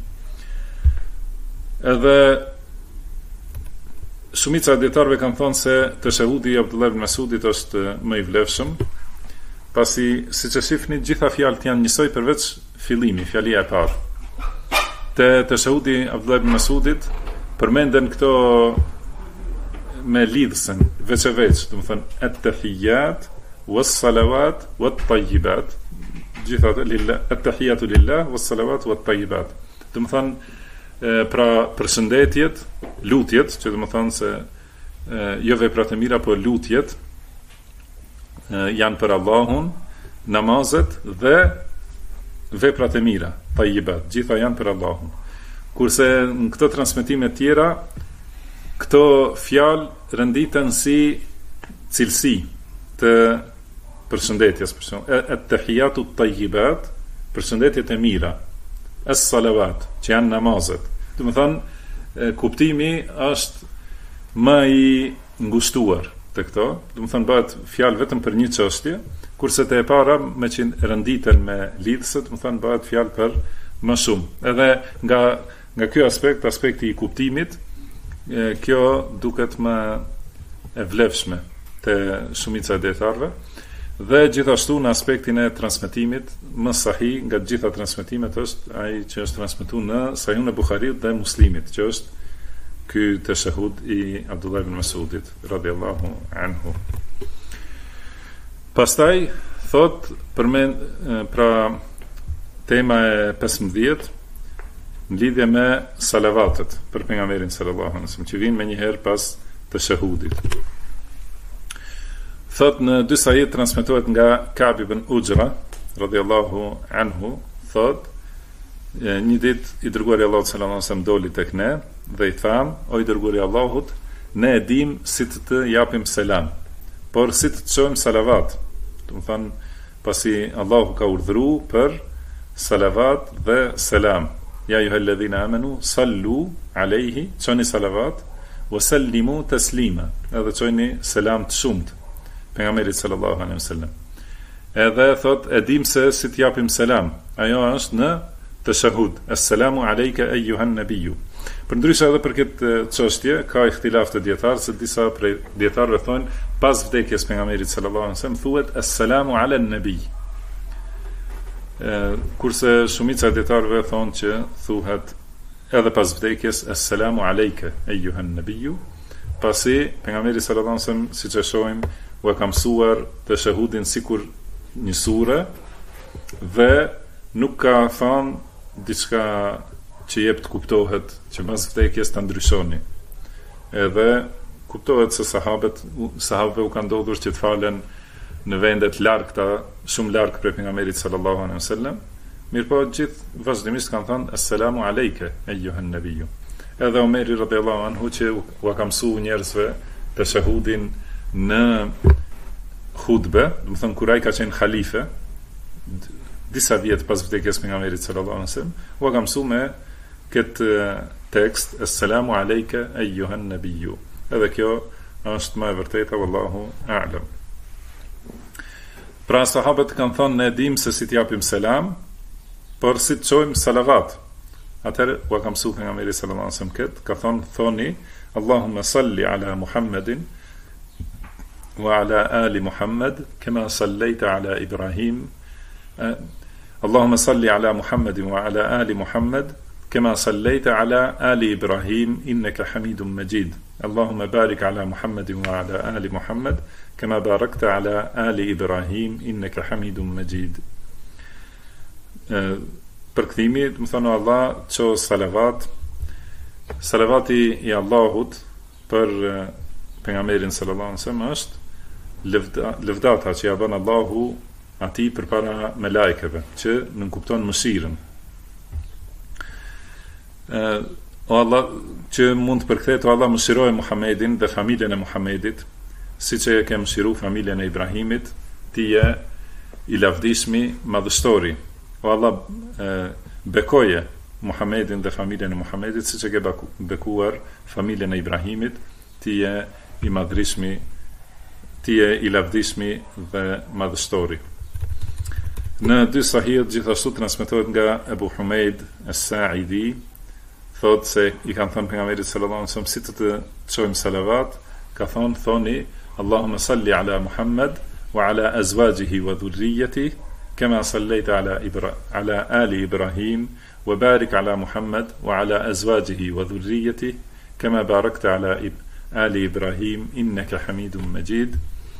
Edhe shumica e dietarëve kanë thënë se tashahudi i Abdullah ibn Mas'udit është më i vlefshëm, pasi siç e shihni gjitha fjalët janë njësoj përveç fillimi, fjalia e parë. Te tashahudi i Abdullah ibn Mas'udit përmenden këto me lidhsen veç, do të thonë at-tahiyat was-salawat wat-tayyibat. Gjitha lillah, at-tahiyatu lillah was-salawat wat-tayyibat. Do të thonë pra përshëndetjet, lutjet, që do të thonë se jo veprat e mira, por lutjet janë për Allahun, namazet dhe veprat e mira, tayyibat, gjitha janë për Allahun. Kurse në këto transmetime tjera, këto fjalë renditen si cilësi të përshëndetjes, për shembull, at-tahiyatu at-tayyibat, përshëndetjet e mira, as-salawat, që janë namazet. Do të thonë kuptimi është më i ngushtuar te këto, do të thonë bëhet fjalë vetëm për një çështje, kurse te e para me që rënditen me lidhëse, do të thonë bëhet fjalë për më shumë. Edhe nga ky aspekt, aspekti i kuptimit, kjo duket më e vlefshme te shumica e dietarëve. Dhe gjithashtu në aspektin e transmetimit, më sahih nga të gjitha transmetimet është ai që është transmetuar në Sahihun e Buhariut dhe Muslimit, që është ky tashahud i Abdullah ibn Mas'udit radhiyallahu anhu. Pastaj thot përmend pra tema e 15 në lidhje me salavatet për pejgamberin sallallahu alaihi wasallam, që vijnë më një herë pas tashahudit. Thot në disa jetë transmetohet nga Ka'b ibn Ujra radhiyallahu anhu, thot një ditë i dërguari Allahut sallallahu alaihi wasallam doli tek ne dhe i tham: o i dërguari Allahut, ne e dim si të japim selam, por si të çojmë salavat. Do të thonë, pasi Allahu ka urdhëruar për salavat dhe selam. Ja ayyuhalladhina amanu sallu alayhi, çoni salavat, wa sallimu taslima, edhe çoni selam të shumt pejgamberit sallallahu alaihi wasallam. Edhe thot e dim se si të japim selam. Ajo është në tashahud. Assalamu alayka ayyuhan nabiyyu. Përndryshe edhe për këtë çështje ka ihtilaf të dietarëve, se disa prej dietarëve thonë pas vdekjes pejgamberit sallallahu alaihi wasallam thuhet assalamu ala nabi. Kurse shumica e dietarëve thonë që thuhet edhe pas vdekjes assalamu alayka ayyuhan nabiyyu. Pasi pejgamberi sallallahu alaihi wasallam, siç e shohim, u ka mësuar tashahudin sikur një sure dhe nuk ka thënë diçka që jep të kuptohet që pas vdekjes ta ndryshoni. Edhe kuptohet se sahabëve u ka ndodhur që të falen në vende të largta, shumë larg prej pejgamberit sallallahu alaihi wasallam. Mirpo gjithë vazhdimisht kanë thënë assalamu alayka ayyuhan nabiyyu. Edhe Omeri radhiyallahu anhu që u ka mësuar njerëzve tashahudin në hutbe, do të thonë kur ai ka qenë halife disa vjet pas vdekjes pejgamberit sallallahu alaihi wasallam, u ka mësuar me këtë tekst assalamu alayka ayyuhan nabiyyu. Edhe kjo është më e vërteta, wallahu a'lam. Pra sahabët kanë thënë ne dim se si të japim selam, por si të çojmë salavat. Atëherë u ka mësuar pejgamberi sallallahu alaihi wasallam këtë, ka thoni Allahumma salli ala Muhammedin وعلى آل محمد كما صليت على إبراهيم اللهم صل على محمد وعلى آل محمد كما صليت على آل إبراهيم إنك حميد مجيد اللهم بارك على محمد وعلى آل محمد كما باركت على آل إبراهيم إنك حميد مجيد. Përkthimi, do të thonë Allah ço salavat. Salavati i Allahut për pejgamberin sallallahu alaihi wasallam është lëvdata që ja bën Allahu atij përpara melajkeve, që nënkupton mëshirën. O Allah, që mund të përkthehet: o Allah, mëshiroje Muhamedin dhe familjen e Muhamedit, siç e ke mëshiruar familjen e Ibrahimit, ti je i lavdishmi madhështori. O Allah, bekoje Muhamedin dhe familjen e Muhamedit, siç e ke bekuar familjen e Ibrahimit, ti je i madhrishmi, ti je i lavdishmi dhe madhështori. Në dy sahihet gjithashtu transmetohet nga Ebu Humeid as-Sa'idi, thot se i kanë thënë pejgamberit sallallahu alaihi wasallam si të çojmë salavat, ka thoni Allahumma salli ala Muhammad wa ala azwajihi wa dhurriyyatihi kama sallaita ala ali Ibrahim wa barik ala Muhammad wa ala azwajihi wa dhurriyyatihi kama barakta ala Ali Ibrahim innaka Hamidum Majid.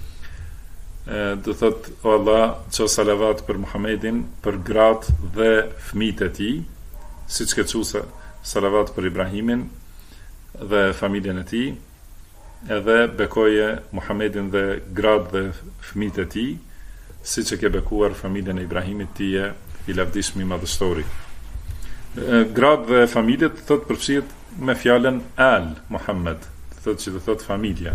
Do thot o Allah, ço salavat për Muhamedin, për gratë dhe fëmijët e tij, siç ke thënë salavat për Ibrahimin dhe familjen e tij, edhe bekoje Muhamedin dhe gratë dhe fëmijët e tij, siç e ke bekuar familjen e Ibrahimit, ti je i lavdishmi madhështori. Gratë dhe familjet thot përfshihet me fjalën al Muhammed, thot që do thot familja.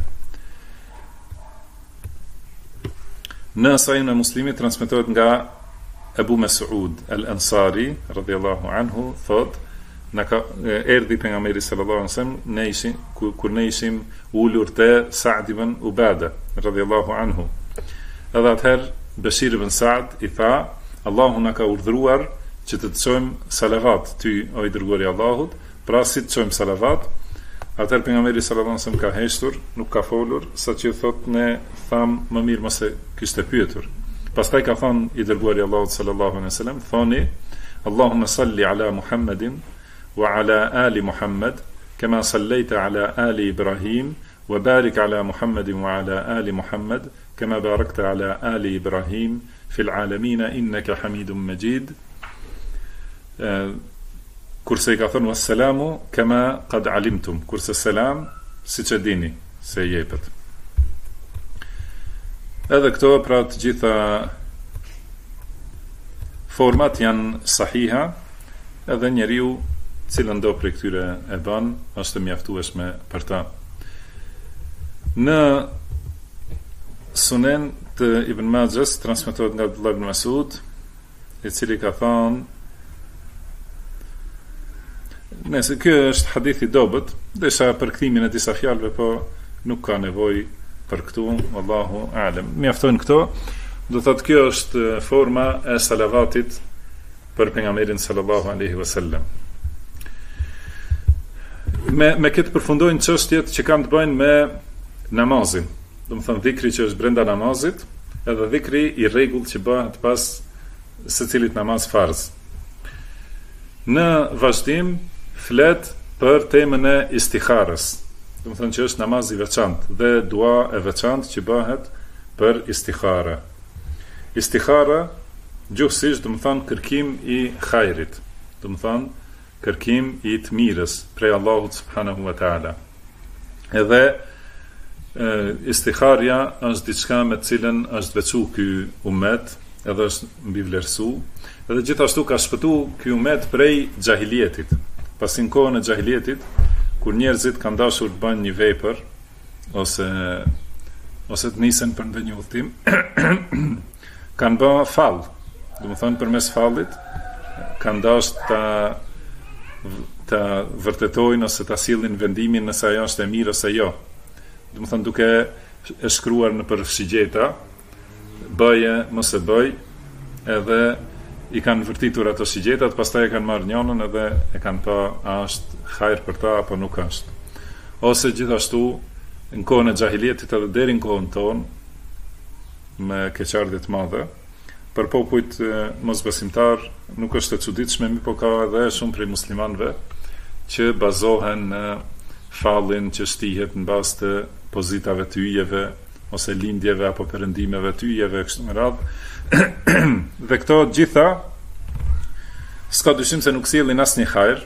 Në Sahihun e Muslimit transmetohet nga Ebu Mes'ud al-Ansari radhiyallahu anhu, thot erdhi pejgamberi sallallahu alaihi wasallam kur ne ishim ulur te Sa'd ibn Ubada radhiyallahu anhu. Edhe atëherë Bashir ibn Sa'd i tha, Allahu na ka urdhëruar që të çojmë salavat ty o i dërguari i Allahut, pra si të çojmë salavat. Atëherë pejgamberi sallallahu alaihi wasallam ka heshtur, nuk ka folur, saqë thotë ne tham më mirë mos e kishte pyetur. Pastaj ka thënë i dërguari i Allahut sallallahu alaihi wasallam, thoni Allahumma salli ala Muhammadin wa ala ali Muhammad kama sallaita ala ali Ibrahim wa barik ala Muhammadin wa ala ali Muhammad kama barakta ala ali Ibrahim fil alamin innaka Hamidum Majid. Kurse i ka thënë wassalamu kama qad alimtum, kurse selam siç e dini se jepet. Edhe këto pra të gjitha format janë sahiha, edhe njeriu cilën do prej këtyre e bën është mjaftueshme për ta. Në Sunen të Ibn Majahs transmetohet nga Abdullah ibn Mas'ud, i cili ka thënë, nëse kjo është hadith i dobët, desha për kthimin e disa fjalëve, po nuk ka nevojë për këtu, wallahu a'lam. Mjaftojnë këto. Do thotë kjo është forma e salavatit për pejgamberin sallallahu alaihi wasallam. Me këtë përfundojnë çështjet që kanë të bëjnë me namazin. Do të thonë dhikri që është brenda namazit, edhe dhikri i rregullt që bëhet pas secilit namaz farz. Në vazhdim flet për temën e istikharës. Do të thonë që është namaz i veçantë dhe dua e veçantë që bëhet për istikhara. Istikhara gjuhësisht do të thonë kërkim i hajrit, do të thonë kërkim i të mirës prej Allahut subhanahu wa taala. Edhe istikharja është diçka me të cilën është veçu ky ummet, edhe është mbi vlerësu, edhe gjithashtu ka shpëtu ky ummet prej xahilietit. Pasi në kohën e xahilietit, kur njerëzit kanë dashur të bëjnë një vepër ose të nisen për ndonjë udhtim, kanë bërë fall. Do të thonë përmes fallit kanë dashur ta vërtetojnë ose ta sillin vendimin nëse ajo është e mirë ose jo. Do të thonë duke e shkruar në për shigjeta, bëje, mos e bëj, edhe i kanë vërtitur ato shigjetat, pastaj e kanë marrë njënën edhe e kanë pa a është hajër për ta apo nuk është. Ose gjithashtu në kohën e xahilietit edhe deri në kohën tonë me keqardhje të mëdha, për popujt mosbesimtar nuk është e çuditshme, po ka edhe shumë prej muslimanëve që bazohen në fallin që shtihet në bazë të pozitave të yjeve ose lindjeve apo perëndimeve të yjeve kështu me radhë. Dhe këto gjitha s'ka dyshim se nuk sjellin asnjë hajër,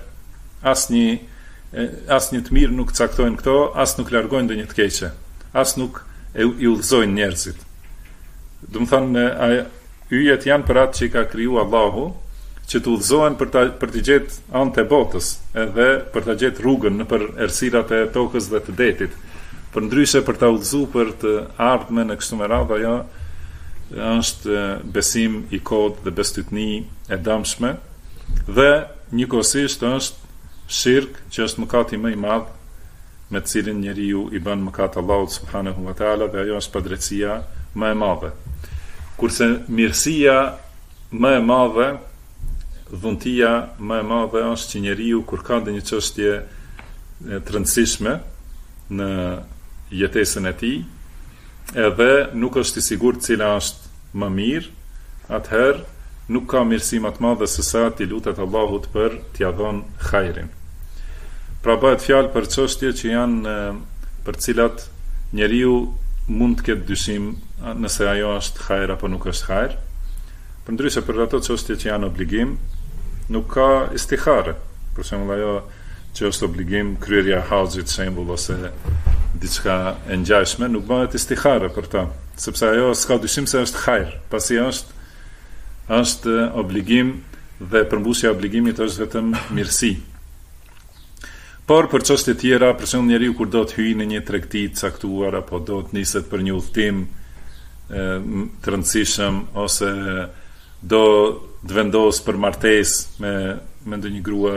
asnjë të mirë nuk caktojnë këto, as nuk largojnë ndonjë të keqe, as nuk i udhëzojnë njerëzit. Do të thonë yjet janë për atë që i ka kriju Allahu, që të udhëzohen për të gjetë anë të botës, edhe për të gjetë rrugën në për errësirat e tokës dhe të detit. Për ndryshe për të udhëzu për të ardhmen e kështu me radhë, ajo është besim i kodë dhe bestytni e dëmshme, dhe njëkohësisht është shirk që është mëkati më i madh me të cilin njeriu i bën mëkat Allahut subhanahu wa taala, dhe ajo është padrejtësia më e madhe. Kurse mirësia më e madhe, dhuntia më e madhe është që njeriu kur ka ndonjë çështje të rëndësishme në jetesën e tij, edhe nuk është i sigurt cila është më mirë, atëherë nuk ka mirësi më të madhe se sa ti lutet Allahut për t'ia dhënë hajrin. Pra bëhet fjalë për çështje që janë për cilat njeriu mund të ketë dyshim nëse ajo është hajër apo nuk është hajër. Përndryshe për ato çështje që janë obligim, nuk ka istikhare. Për shembull ajo që është obligim kryerja e haxhit shembull ose diçka e ngjashme, nuk bëhet istikhare për ta, sepse ajo s'ka dyshim se është hajër, pasi është obligim dhe përmbushja e obligimit është vetëm mirësi. Por për çështje tjera, për shembull njeriu kur do të hyjë në një tregti të caktuar apo do të niset për një udhtim të rëndësishëm ose do të vendos për martesë me ndonjë grua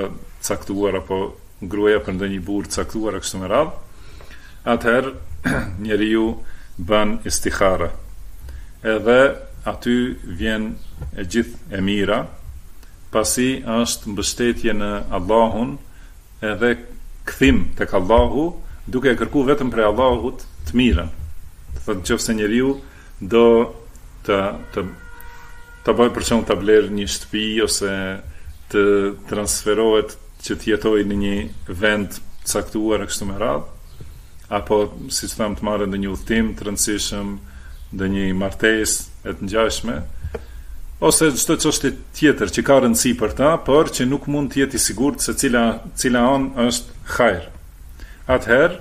caktuar apo gruaja për ndonjë burr caktuar kështu me radhë, atëherë njeriu bën istikhara. Edhe aty vjen e gjithë e mira, pasi është mbështetje në Allahun edhe kthim tek Allahu, duke kërkuar vetëm prej Allahut të mirën. Do thotë nëse njeriu do të bëjë për shembull ta blerë një shtëpi ose të transferohet që të jetojë në një vend caktuar kështu me radhë, apo siç tham të marrë ndonjë udhtim të rëndësishëm, ndonjë martesë e të ngjashme, ose çdo çështje tjetër që ka rëndësi për ta, por që nuk mund të jetë i sigurt se cila anë është hajër. Atëherë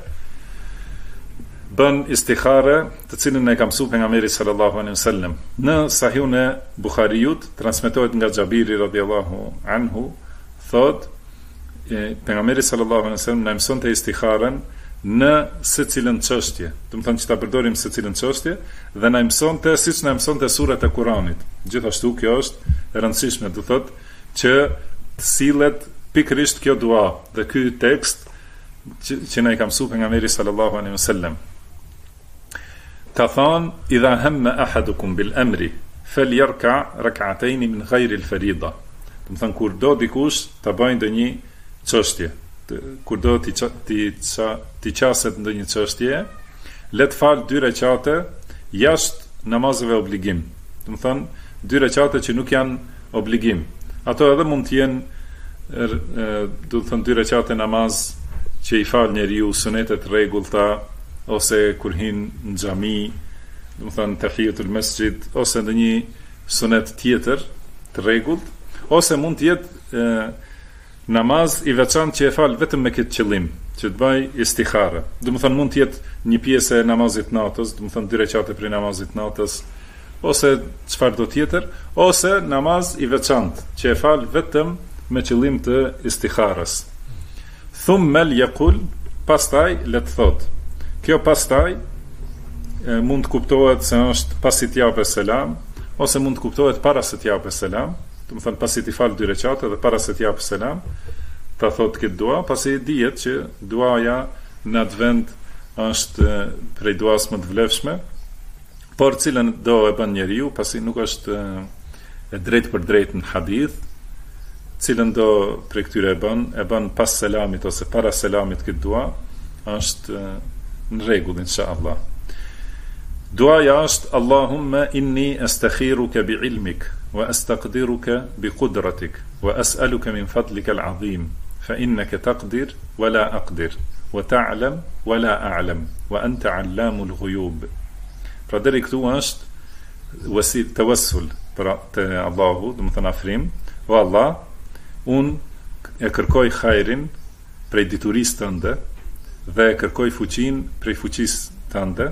bën istikhare, të cilën e ka mësuar pejgamberi sallallahu alaihi wasallam. Në Sahihun e Buhariut transmetohet nga Xhabiri radhiyallahu anhu, thot pejgamberi sallallahu alaihi wasallam na mësonte istikharen në secilën çështje. Do të thonë që ta përdorim secilën çështje dhe na mësonte siç na mësonte surat e Kuranit. Gjithashtu kjo është e rëndësishme, do thotë që të sillet pikërisht kjo dua dhe ky tekst që na i ka mësuar pejgamberi sallallahu alaihi wasallam. Ka thonë, idha hamma ahadukum bil amri falyarka rak'atayn min ghayri al farida. Do të thonë kur do dikush ta bëjë ndonjë çështje, kur do ti qaset ndonjë çështje, le të fal 2 rekate jashtë namazeve obligim. Do të thonë 2 rekate që nuk janë obligim. Ato edhe mund të jenë do të thonë 2 rekate namaz që i fal njeriu sunetet rregullta, ose kur hin në xhami, do të thonë tahiyatul masjid, ose ndonjë sunet tjetër të rregullt, ose mund të jetë namaz i veçantë që e fal vetëm me këtë qëllim, që të bëj istikhare. Do të thonë mund të jetë një pjesë e namazit natës, do të thonë 2 rekate për namazit natës, ose çfarë do tjetër, ose namaz i veçantë që e fal vetëm me qëllim të istikharës. Thumma yaqul, pastaj le të thotë. Kjo pastaj mund të kuptohet se është pasi të japë selam, ose mund të kuptohet para se të japë selam, do të thonë pasi të fal 2 rekate dhe para se të japë selam, ta thotë këtë dua, pasi dihet që duaja në atë vend është prej duas më të vlefshme, por cilën do e bën njeriu, pasi nuk është e drejtë për drejtë në hadith, cilën do prej këtyre e bën pas selamit ose para selamit këtë dua, është në rregull inshallah. Duaja është Allahumma inni astakhiruka bi ilmik wa astaqdiruka bi qudratik wa as'aluka min fadlika al-azim fa innaka taqdir wa la aqdir wa ta'lam wa la a'lam wa anta 'allamul ghuyub. Pra deri këtu është tawassul për te Allahu, do të thonë afrim, o Allah, un e kërkoj hajrin prej diturisë tënde dhe kërkoj fuqin prej fuqisë tënde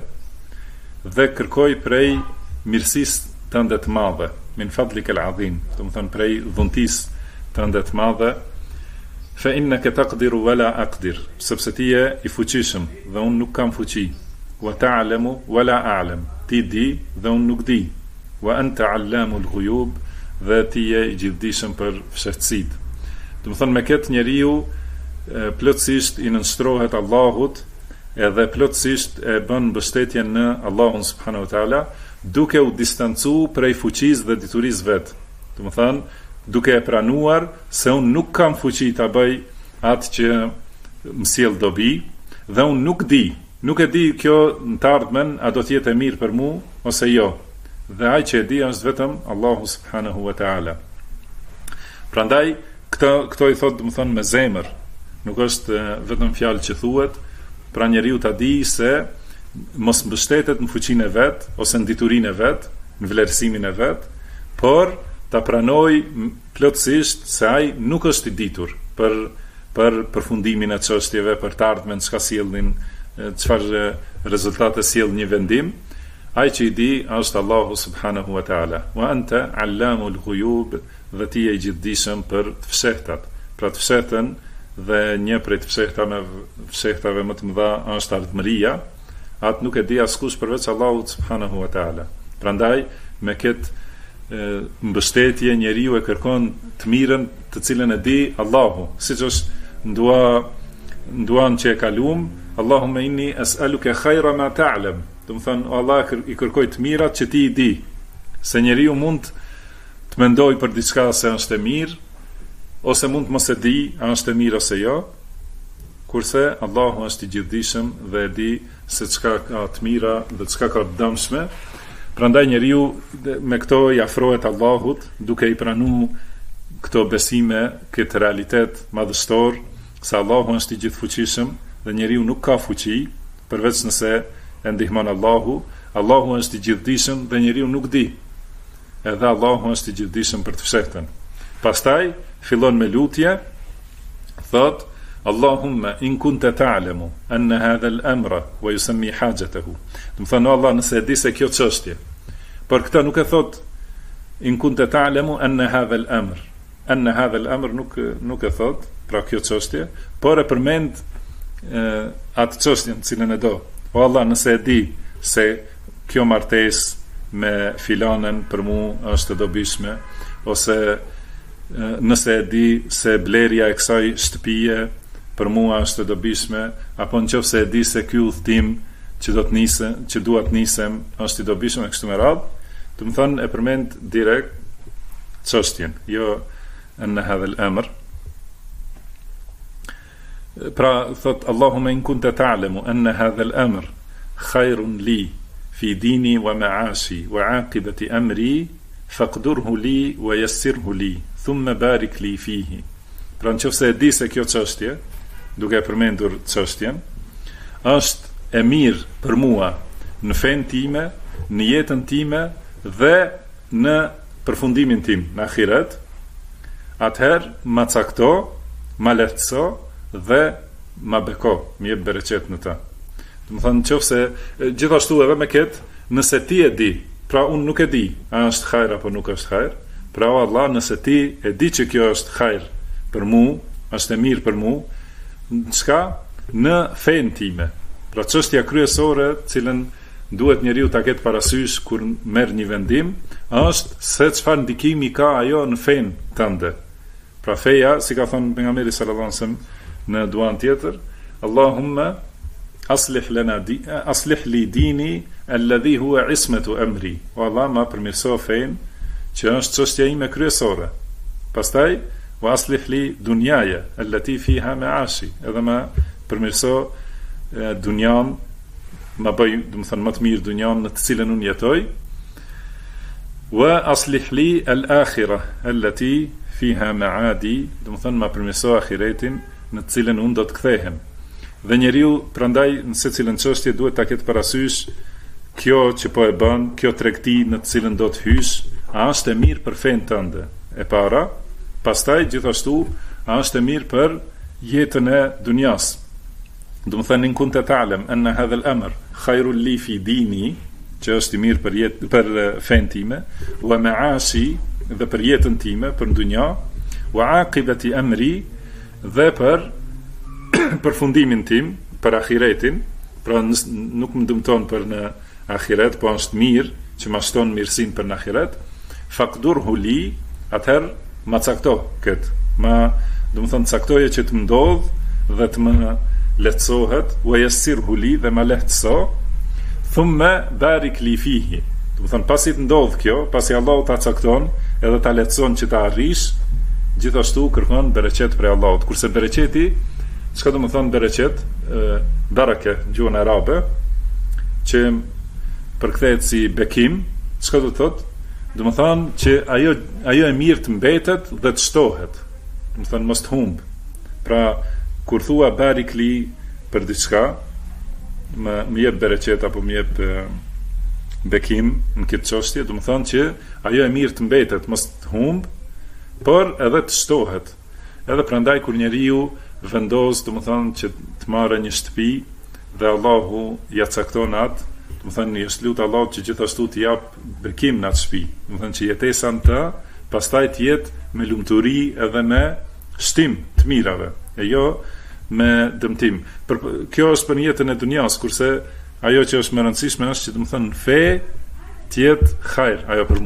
dhe kërkoj prej mirësisë tënde të madhe, min fadlik al-azim, do të thonë prej dhuntisë tënde të madhe, fa innaka taqdiru wa la aqdir, sepse ti je i fuqishëm dhe unë nuk kam fuqi, wa ta'lamu wa la a'lam, ti di dhe unë nuk di, wa anta 'allamul ghuyub, dhe ti je i gjithdijshëm për fshehtësitë. Do të thonë me këtë njeriu plotësisht i nënshtrohet Allahut edhe plotësisht e bën mbështetjen në Allahun subhanahu wa taala, duke u distancu prej fuqisë dhe diturisë vet. Do të thonë, duke e pranuar se unë nuk kam fuqi ta bëj atë që më sjell dobi dhe unë nuk e di kjo në të ardhmen a do të jetë e mirë për mua ose jo. Dhe ai që e di është vetëm Allahu subhanahu wa taala. Prandaj këto i thot, do të thonë, me zemër. Nuk është vetëm fjalë që thuhet, pra njeriu ta di se mos mbështetet në fuqinë e vet ose në diturinë e vet, në vlerësimin e vet, por ta pranoj plotësisht se ai nuk është i ditur për përfundimin e çështjeve, për të ardhmen çka sjellin, çfarë rezultate sjell një vendim. Ai që i di është Allahu subhanahu wa taala. Wa anta 'allamul ghuyub, dhe ti je i gjithdijshëm për të fshehtat. Pra të fshehtën dhe një prej të fshehtave më të mëdha është ardhmëria, atë nuk e di askush përveç Allahut subhanahu wa taala. Prandaj me këtë mbështetje, njeriu e kërkon të mirën të cilën e di Allahu, siç është nduan që e kalum, Allahumma inni as'aluka khayra ma ta'lam. Do të thonë Allah I kërkoj të mirat që ti I di. Se njeriu mund të mendoj për diçka se është e mirë, ose mund të mos e di a është e mirë ose jo, kurse Allahu është I gjithdijshëm dhe e di se çka ka të mira dhe çka ka të dëmshme. Prandaj njeriu me këto I afrohet Allahut, duke I pranuar këto besime, këtë realitet madhështor, se Allahu është I gjithfuqishëm dhe njeriu nuk ka fuqi përveç nëse e ndihmon Allahu. Allahu është I gjithdijshëm dhe njeriu nuk di. Edhe Allahu është I gjithdijshëm për të fshehtën. Pastaj fillon me lutje, thot Allahumma in kunta ta'lamu anna hadha al-amra wa yusammi hajatahu. Do të thonë Allah nëse e di se kjo çështje. Por këtë nuk e thot in kunta ta'lamu anna hadha al-amr. Anna hadha al-amr nuk e thot, pra kjo çështje, por e përmend atë çështjen cilën e do. O Allah, nëse e di se kjo martesë me filanën për mua është e dobishme, ose nëse e di se blerja e kësaj shtëpie për mua është e dobishme, apo nëse e di se ky udhtim që do të nisem, që dua të nisem, është I dobishëm e kështu me radhë, do të thonë e përmend direkt çështjen, jo në hadha al-amr. Pra thot Allahumma in kunta ta'lamu anna hadha al-amr khairun li fi dini wa ma'ashi wa 'aqibati amri faqdurhu li wa yassirhu li thumma barik li fihi. Pra nëse e di se kjo çështje, duke e përmendur çështjen, është e mirë për mua në fen time, në jetën time dhe në përfundimin tim në ahiret, atëherë ma cakto, ma lehtëso dhe ma beko, më jep bereqet në ta. Do të thonë nëse gjithashtu edhe me këtë, nëse ti e di, pra unë nuk e di, a është hajr apo nuk është hajr, pra o Allah, nëse ti e di që kjo është hajr për mua, është e mirë për mua, çka në fen time. Pra çështja kryesore, cilën duhet njeriu ta ketë parasysh kur merr një vendim, është se çfarë ndikimi ka ajo në fen tënde. Pra feja, si ka thënë pejgamberi sallallahu alajhi wasallam në duan tjetër, Allahumma aslih li dini alladhi huwa ismatu amri. O Allah, ma përmirëso fen që është çështja ime kryesore. Pastaj wa aslih li dunjaja allati fiha ma'ashi. Edhe ma përmirëso dunjan, ma bëj, do të thënë më të mirë dunjan në të cilën unë jetoj. Wa aslih li al-akhirah allati fiha ma'adi, do të thënë ma përmirëso ahiretin në të cilën unë do të kthehem. Dhe njeriu prandaj në secilën çështje duhet ta ketë parasysh kjo që po e bën, kjo tregti në të cilën do të hysh, a është e mirë për fen tënde e para, pastaj gjithashtu a është e mirë për jetën e dunjas. Do të thënë in kunta ta'lam anna hadha al-amr khairul li fi dini, që është i mirë për fen time, wa ma'ashi, dhe për jetën time, për dunja, wa aqibati amri, dhe për përfundimin tim, për ahiretin, pra nuk më dëmton për në ahiret, po është mirë që ma shton mirësin për në ahiret, faqdurhu li, atëherë ma cakto këtë, do më thënë caktoje që të më ndodhë dhe të më lehtësohet, wa yassirhu li, dhe ma lehtëso, thumma barik li fihi. Do më thënë pasi të ndodhë kjo, pasi Allahu ta cakton edhe ta lehtëson që ta arrish, gjithashtu kërkon bereqet për Allahut. Kurse bereqeti, çka do të thonë bereqet, barake në gjuhën arabe, që përkthehet si bekim, çka do të thotë? Do të thonë që ajo e mirë të mbetet dhe të shtohet. Do të thonë mos të humb. Pra kur thua barik li për diçka, më jep bereqet apo më jep bekim në këtë çështje, do të thonë që ajo e mirë të mbetet, mos të humb, por edhe të shtohet. Edhe prandaj kur njeriu vendos, do të thonë që të marrë një shtëpi dhe Allahu ja cakton atë, do të thonë është lut Allahut që gjithashtu t'i jap bekim në atë shtëpi. Do të thonë që jetesa në pastaj të jetë me lumturi edhe me shtim të mirave, e jo me dëmtim. Kjo është për jetën e dunjas, kurse ajo që është më rëndësishme është që do të thonë fe të jetë hajr ajo për mua.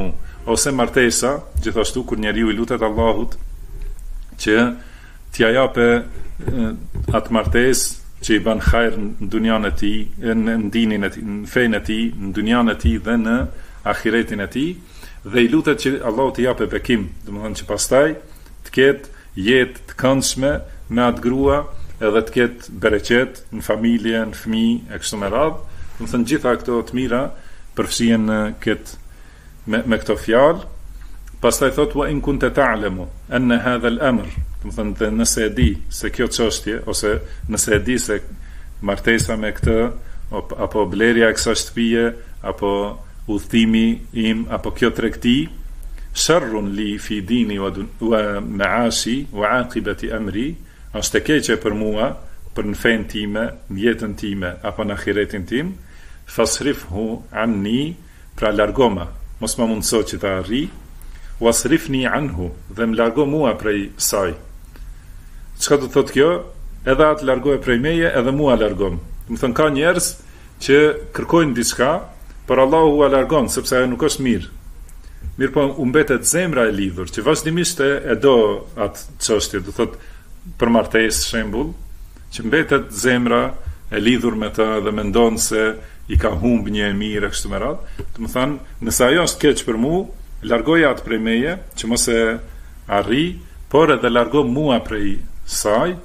ose martesa, gjithashtu kur njeriu I lutet Allahut që t'ja jape atë martesë që I bën hajër në dunjan e tij, në dinin e tij, në fenë e tij, në dunjan e tij dhe në ahiretin e tij, dhe I lutet që Allahu t'i japë bekim, domethënë që pastaj të ketë jetë të këndshme me atë grua, edhe të ketë bereqet në familje, në fëmijë e kështu me radhë. Domethënë gjitha këto të mira përfshihen në këtë me këto fjalë. Pastaj thot wa in kunta ta'lamu anna hadha al-amr, domethënë nëse e di se kjo çështje ose nëse e di se martesa me këtë apo blerja e kësaj shtëpie apo udhëtimi im apo kjo tregti sharrun li fi dini wa ma'ashi wa aqibati amri, është e keqe për mua, për në fenë time, në jetën time apo në ahiretin tim, fasrifhu anni, pra largoma, mos më mundso që ta arri, wasrifni anhu, dhe më largo mua prej saj. Çka do të thotë kjo? Edhe atë largohe prej meje, edhe mua largom. Do të thënë ka njerëz që kërkojnë diçka, por Allahu ua largon sepse ajo nuk është mirë. Mirë po u mbetet zemra e lidhur, që vazhdimisht e do atë çështje, do thotë për martesë shembull, që mbetet zemra e lidhur me të dhe mendon se I ka humb një e mirë kështu me radhë. Do të thënë, nëse ajo është keq për mua, largoja atë prej meje, që mos e arri, por edhe largo mua prej saj.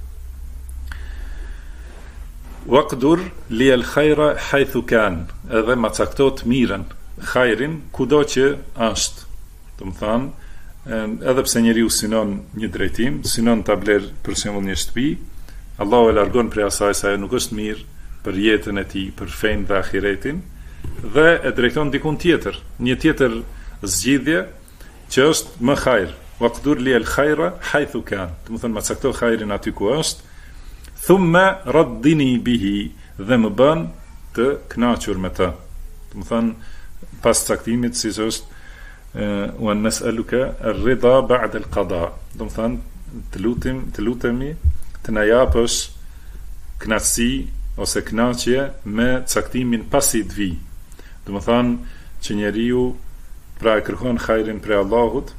Waqdur li al-khayra haythu kan, edhe ma cakto të mirën, hajrin kudo që është. Do të thënë, edhe pse njeriu synon një drejtim, synon ta bler për shembull një shtëpi, Allahu e largon prej asaj se ajo nuk është mirë për jetën e tij, për fenë dhe ahiretin, dhe e drejton dikun tjetër, një tjetër zgjidhje që është më hajër. Waqdur li al-khayra haythu kan, do të thënë ma cakto hajrin aty ku është. Thumma raddini bihi, dhe më bën të kënaqur me të. Do të thënë pas caktimit siç është wa nas'aluka ar-ridha ba'da al-qada. Do të thënë të lutemi të na japësh kënaqësi ose kënaqje me caktimin pasi të vi. Do të thënë që njeriu pra e kërkon hajrin prej Allahut,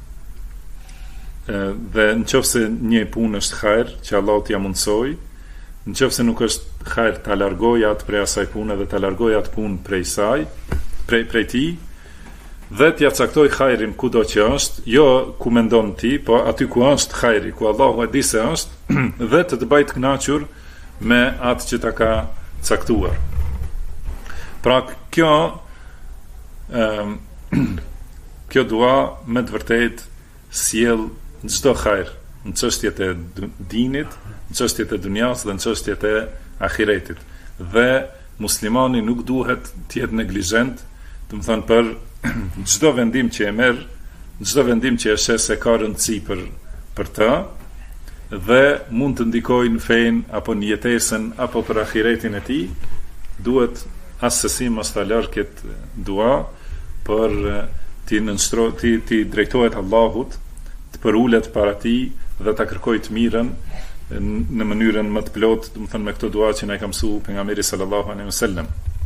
dhe nëse një punë është hajr që Allahu t'ia mundsoj, nëse nuk është hajr ta largoj atë prej asaj pune dhe ta largoj atë punë prej saj, prej tij, dhe t'ia caktoj hajrin kudo që është, jo ku mendon ti, po aty ku është hajri, ku Allahu e di se është, dhe të bëj të kënaqur me atë që ta ka caktuar. Pra kjo dua me të vërtet sjell çdo hajr në çështjet e dinit, në çështjet e dunjas dhe në çështjet e ahiretit. Dhe muslimani nuk duhet të jetë neglizhent, do të thënë për çdo vendim që e merr, çdo vendim që e shes se ka rëndësi për të dhe mund të ndikojë në fenë apo në jetesën apo për ahiretin e tij, duhet asesi mos ta lër këtë dua, por ti drejtohet Allahut, të përulet para tij dhe ta kërkoj të mirën në mënyrën më të plotë, do të thënë me këto dua që na ka mësuar pejgamberi sallallahu alaihi wasallam.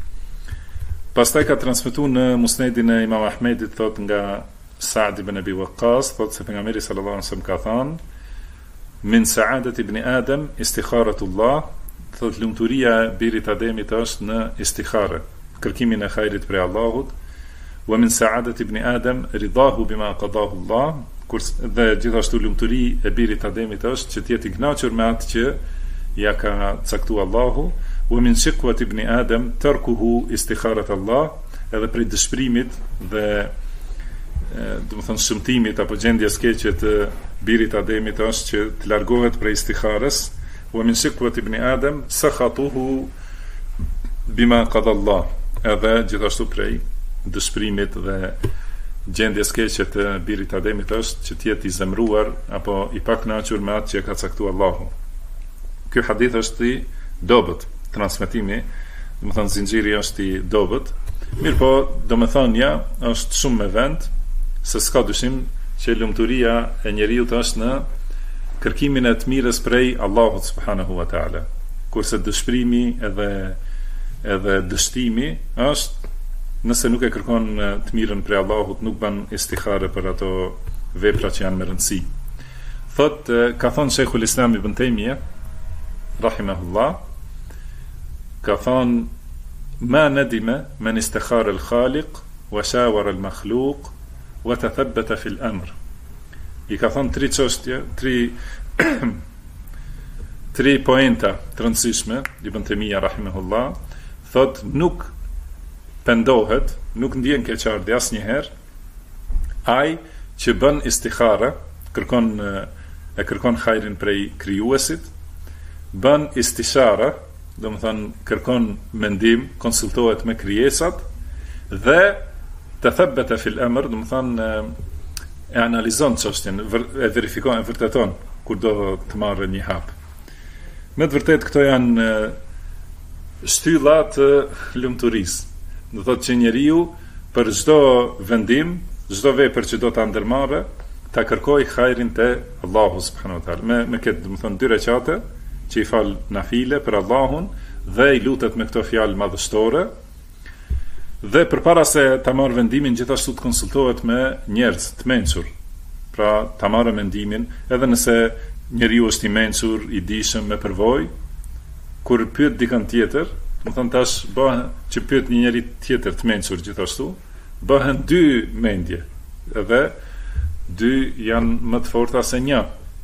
Pastaj ka transmetuar në Musnedin e Imam Ahmedit, thot nga Sa'd ibn Abi Waqqas, thot se pejgamberi sallallahu alaihi wasallam ka thënë: min sa'adati ibn Adam istikharatullah, thot lumturia e birit Ademit është në istikhare, kërkimin e hajrit prej Allahut. Wa min sa'adati ibn Adam ridahu bima qadahu Allah, dhe gjithashtu lumturi e birit Ademit është që të jetë I kënaqur me atë që ja ka caktuar Allahu. Wa min shiqwati ibn Adam tarkuhu istikharat Allah, edhe prej dëshpërimit dhe do të thënë shëmtimit apo gjendjes keqe të birit Ademit është që të largohet prej istikharës. Wa min shiqwati ibn Adam sakhatuhu bima qada Allah, edhe gjithashtu prej dëshpërimit dhe gjendjes keqe të birit Ademit është që të jetë I zemruar apo I pakënaqur me atë që ka caktuar Allahu. Ky hadith është I dobët, transmetimi, do të thënë zinxhiri është I dobët. Mirë po, domethënia është shumë me vend, se s'ka dyshim që lumturia e njeriu është në kërkimin e të mirës prej Allahut subhanahu wa taala. Kurse dëshpërimi edhe dështimi është nëse nuk e kërkon të mirën prej Allahut, nuk bën istikhare për ato vepra që janë me rëndësi. Thot, ka thonë Sheikhul Islam Ibn Taymiyah, rahimahullah, ka thonë, ma nadima man istakhara al-khaliq wa shawara al-makhluq wa tathabbata fi al-amr. I ka thonë tri çështje, tri pointa të rëndësishme, Ibn Taymiyah rahimahullah, thot nuk pendohet, nuk ndjen keqardhje asnjëherë ai që bën istikhara, e kërkon hajrin prej krijuesit, bën istishara, do më thënë kërkon mendim, konsultohet me krijesat dhe të thabbata fil amr, do më thënë e analizon çështjen, e verifikon, e vërteton kur do të marrë një hap. Me të vërtet këto janë shtylla të lumturisë. Do thotë që njeriu për çdo vendim, çdo vepër që do ta ndërmarrë, ta kërkoj hajrin te Allahu subhanahu wa taala. Me këtë, do të thonë, 2 rekate që i fal nafile për Allahun dhe i lutet me këto fjalë madhështore. Dhe përpara se ta marrë vendimin, gjithashtu të konsultohet me njerëz të mençur. Pra ta marrë mendimin, edhe nëse njeriu është i mençur, i dijshëm me përvojë, kur pyet dikën tjetër, do të thonë tash bëhen që pyet një njeri tjetër të mençur gjithashtu, bëhen 2 mendje, edhe 2 janë më të forta se 1.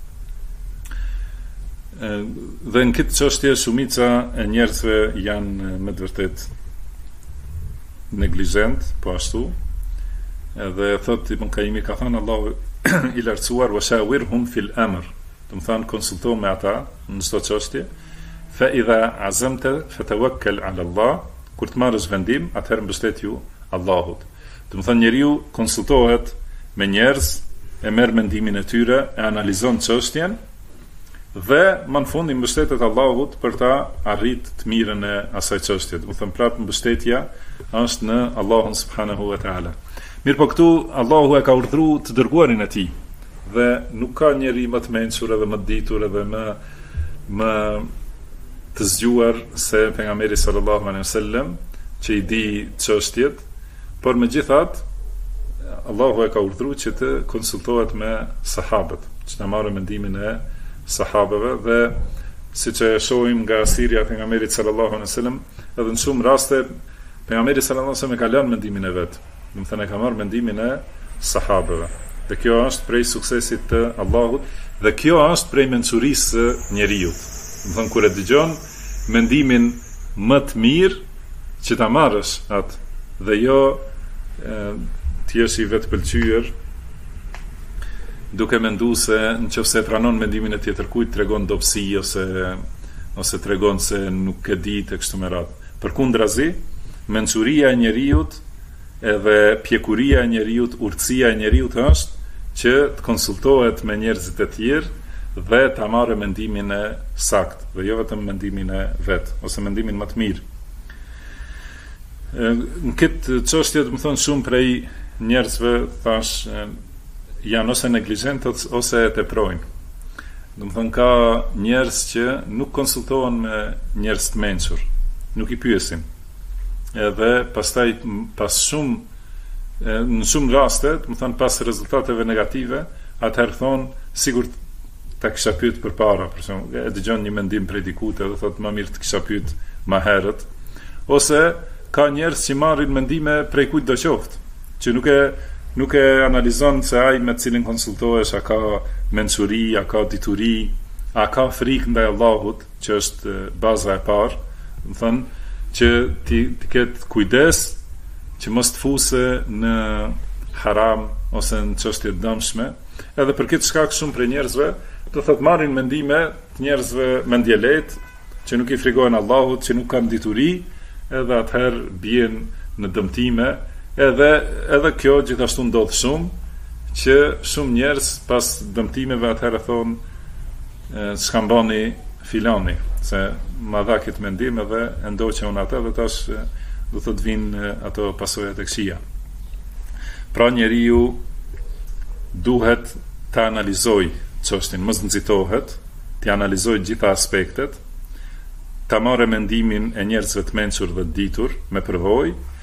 Dhe në këtë çështje shumica e njerëzve janë me të vërtet neglizhent, po ashtu. Edhe thot Ibn Qayyim ka thënë Allahu i lartësuar wa shawirhum fil amr. Do të thonë konsulto me ata në çdo çështje. Fa idha azamta fatawakkal ala Allah. Kur të marrësh vendim, atëherë mbështetju Allahut. Do të thonë njeriu konsultohet me njerëz, e merr mendimin e tyre, e analizon çështjen dhe më në fund i mbështetet Allahut për ta arrit të mirën e asaj çështje. Do të thonë prapë mbështetja është në Allahun subhanahu wa taala. Mirë, po këtu Allahu e ka urdhëruar të dërguarin e tij dhe nuk ka njeri më të mençur edhe më të ditur edhe më të zgjuar se pejgamberi sallallahu alaihi wasallam që i di çështjet, por megjithatë Allahu e ka urdhëruar që të konsultohet me sahabët, që të marrë mendimin e sahabëve dhe siç e shohim nga sirja e pejgamberit sallallahu alaihi wasallam, edhe në shumë raste pejgamberi sallallahu alaihi wasallam e ka lënë mendimin e vet. Do të thënë ka marrë mendimin e sahabëve. Dhe kjo është prej suksesit të Allahut dhe kjo është prej mençurisë së njeriu. Do të thënë kur e dëgjon mendimin më të mirë që ta marrësh atë dhe jo ti je i vetpëlqyer duke menduar se nëse pranon mendimin e tjetër kujt tregon dobësi ose tregon se nuk e di të kështu me radhë. Përkundrazi, mençuria e njeriut edhe pjekuria e njeriut, urtësia e njeriut është që të konsultohet me njerëzit e tjerë dhe ta marrë mendimin e sakt dhe jo vetëm mendimin e vet ose mendimin më të mirë. Në këtë çështje do të thonë shumë prej njerëzve thash janë ose neglizhent ose e teprojnë. Do të thonë ka njerëz që nuk konsultohen me njerëz të mençur, nuk i pyesin. Edhe pastaj në shumë raste, do të thonë pas rezultateve negative, atëherë thonë sigurt ta kisha pyet përpara, për shembull, e dëgjon një mendim prej dikut edhe thotë më mirë të kisha pyet më herët. Ose ka njerëz që marrin mendime prej kujt do qoftë, që nuk e analizon se ai me të cilin konsultohesh a ka mençuri, a ka dituri, a ka frikë ndaj Allahut, që është baza e parë. Do të thonë që ti ketë kujdes që mos të fuse në haram ose në çështje të dëmshme. Edhe për këtë shkak shumë prej njerëzve do thotë marrin mendime të njerëzve mendje lehtë, që nuk i frikojnë Allahut, që nuk kanë dituri, edhe atëherë bien në dëmtime. Edhe kjo gjithashtu ndodh shumë, që shumë njerëz pas dëmtimeve atëherë thonë s'kam bani filani, se ma dha këtë mendim edhe e ndoqe unë atë dhe tash do të vinë ato pasojat e këqija. Pra njeriu duhet të analizoj çështjen, mos nxitohet, të analizoj gjitha aspektet, ta marrë mendimin e njerëzve të mençur dhe të ditur me përvojë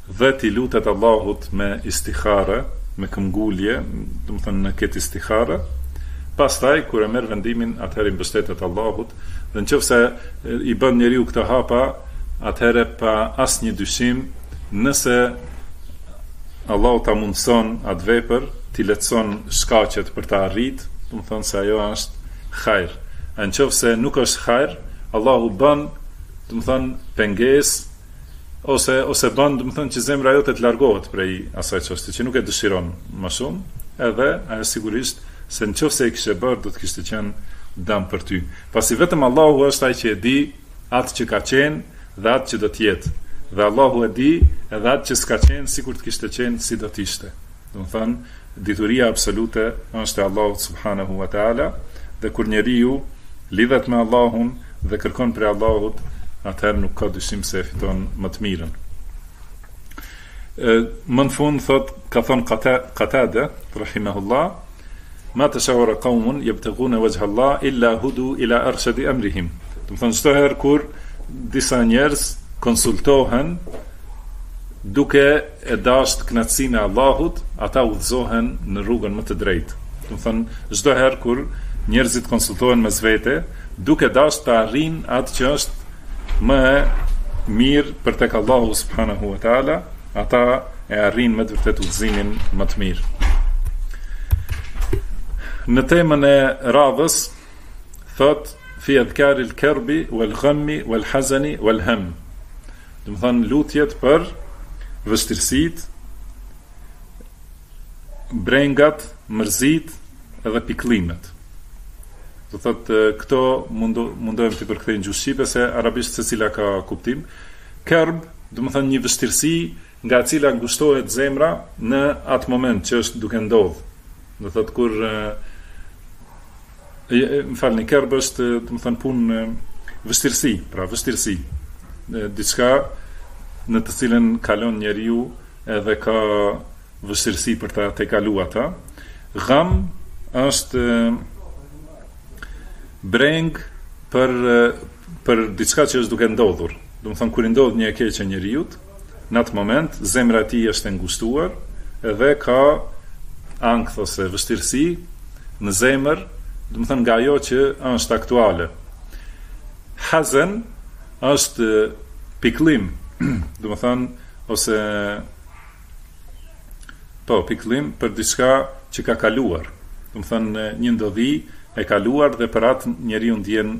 dhe t'i lutet Allahut me istikhare, me këmbgulje, do të thënë në këtë istikhare. Pastaj kur e merr vendimin, atëherë i mbështetet Allahut, dhe nëse i bën njeriu këtë hapa, atëherë pa asnjë dyshim, nëse Allahu ta mundson atë vepër, t'i lehtëson shkaqet për ta arritë, do të thonë se ajo është hajr. Nëse nuk është hajr, Allahu bën, do të thonë, pengesë ose bën, do të thonë, që zemra jote të largohet prej asaj çështje që nuk e dëshiron më shumë, edhe ajo sigurisht se nëse e kishe bërë, do të kishte qenë dëm për ty. Pasi vetëm Allahu është ai që e di atë që ka qenë dhe atë që do të jetë. Dhe Allahu e di edhe atë që s'ka qenë, sikur të kishte qenë si do të ishte. Do të thonë, dituria absolute është e Allahut subhanahu wa taala, dhe kur njeriu lidhet me Allahun dhe kërkon prej Allahut, atëherë nuk ka dyshim se e fiton më të mirën. Më në fund ka thonë Qatada rahimahullah, ma tashawara qaumun yabtaghuna wajha Allah illa hudu ila arshadi amrihim. Do të thonë, çdo herë kur disa njerëz konsultohen duke e dashur kënaqësinë e Allahut, ata udhëzohen në rrugën më të drejtë. Do të thonë, çdo herë kur njerëzit konsultohen mes vete, duke dashur të arrijnë atë që është më mirë për tek Allahu subhanahu wa taala, ata e arrin me të vërtet udhëzimin më të mirë. Në temën e radhës thot fi adhkari al-karbi wal-ghammi wal-hazani wal-ham. Do të thonë lutjet për vështirësitë, brengat, mërzit edhe pikëllimet. Do thotë këto mundohem të përkthej në gjuhë shqipe, se arabisht secila ka kuptim. Kerb, do të thonë një vështirësi nga e cila ngushtohet zemra në atë moment që është duke ndodhur. Do thotë kur më kerb është, do të thonë, punë vështirësi, pra vështirësi. Diçka në të cilën kalon njeriu edhe ka vështirësi për ta tejkaluar ata. Gham është breng për diçka që është duke ndodhur. Do të thonë, kur i ndodh një e keqe njeriut, në atë moment zemra e tij është e ngushtuar edhe ka ankth ose vështirësi në zemër, do të thonë, nga ajo që është aktuale. Hazan është pikëllim, do të thonë, ose pikëllim për diçka që ka kaluar. Do të thonë, një ndodhi e kaluar dhe për atë njeriu ndjen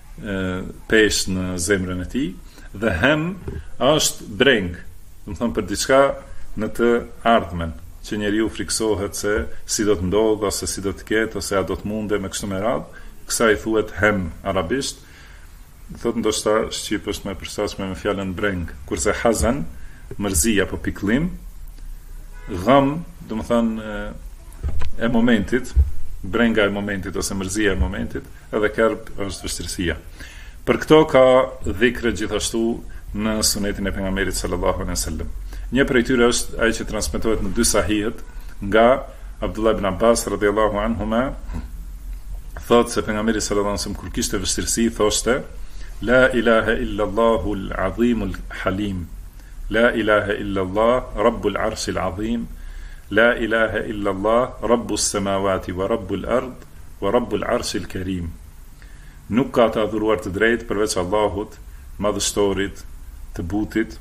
pesh në zemrën e tij, dhe hem është breng, do të thonë, për diçka në të ardhmen, që njeriu friksohet se si do të ndodhë, ose si do të ketë, ose a do të munde me kështu me radhë. Kësaj thuhet hem arabisht. Thotë ndoshta shqip është më e përshtatshme me fjalën breng, kurse hazan, mërzi apo pikëllim, gham, do të thonë, e momentit, brenga e momentit ose mërzia e momentit, edhe kerb është vështirësia. Për këto ka dhikre gjithashtu në sunetin e pejgamberit sallallahu alaihi wasallam. Një prej tyre është ai që transmetohet në dy sahihet nga Abdullah ibn Abbas radhiyallahu anhuma, thotë se pejgamberi sallallahu alaihi wasallam kur kishte vështirësi thoshte: La ilaha illa Allahul azimul halim. La ilaha illa Allah rabbul arshil azim. La ilaha illa Allah rabbus samawati wa rabbul ard wa rabbul arshil karim. Nuk ka të adhuruar të drejt përveç Allahut, madhështorit, të butit.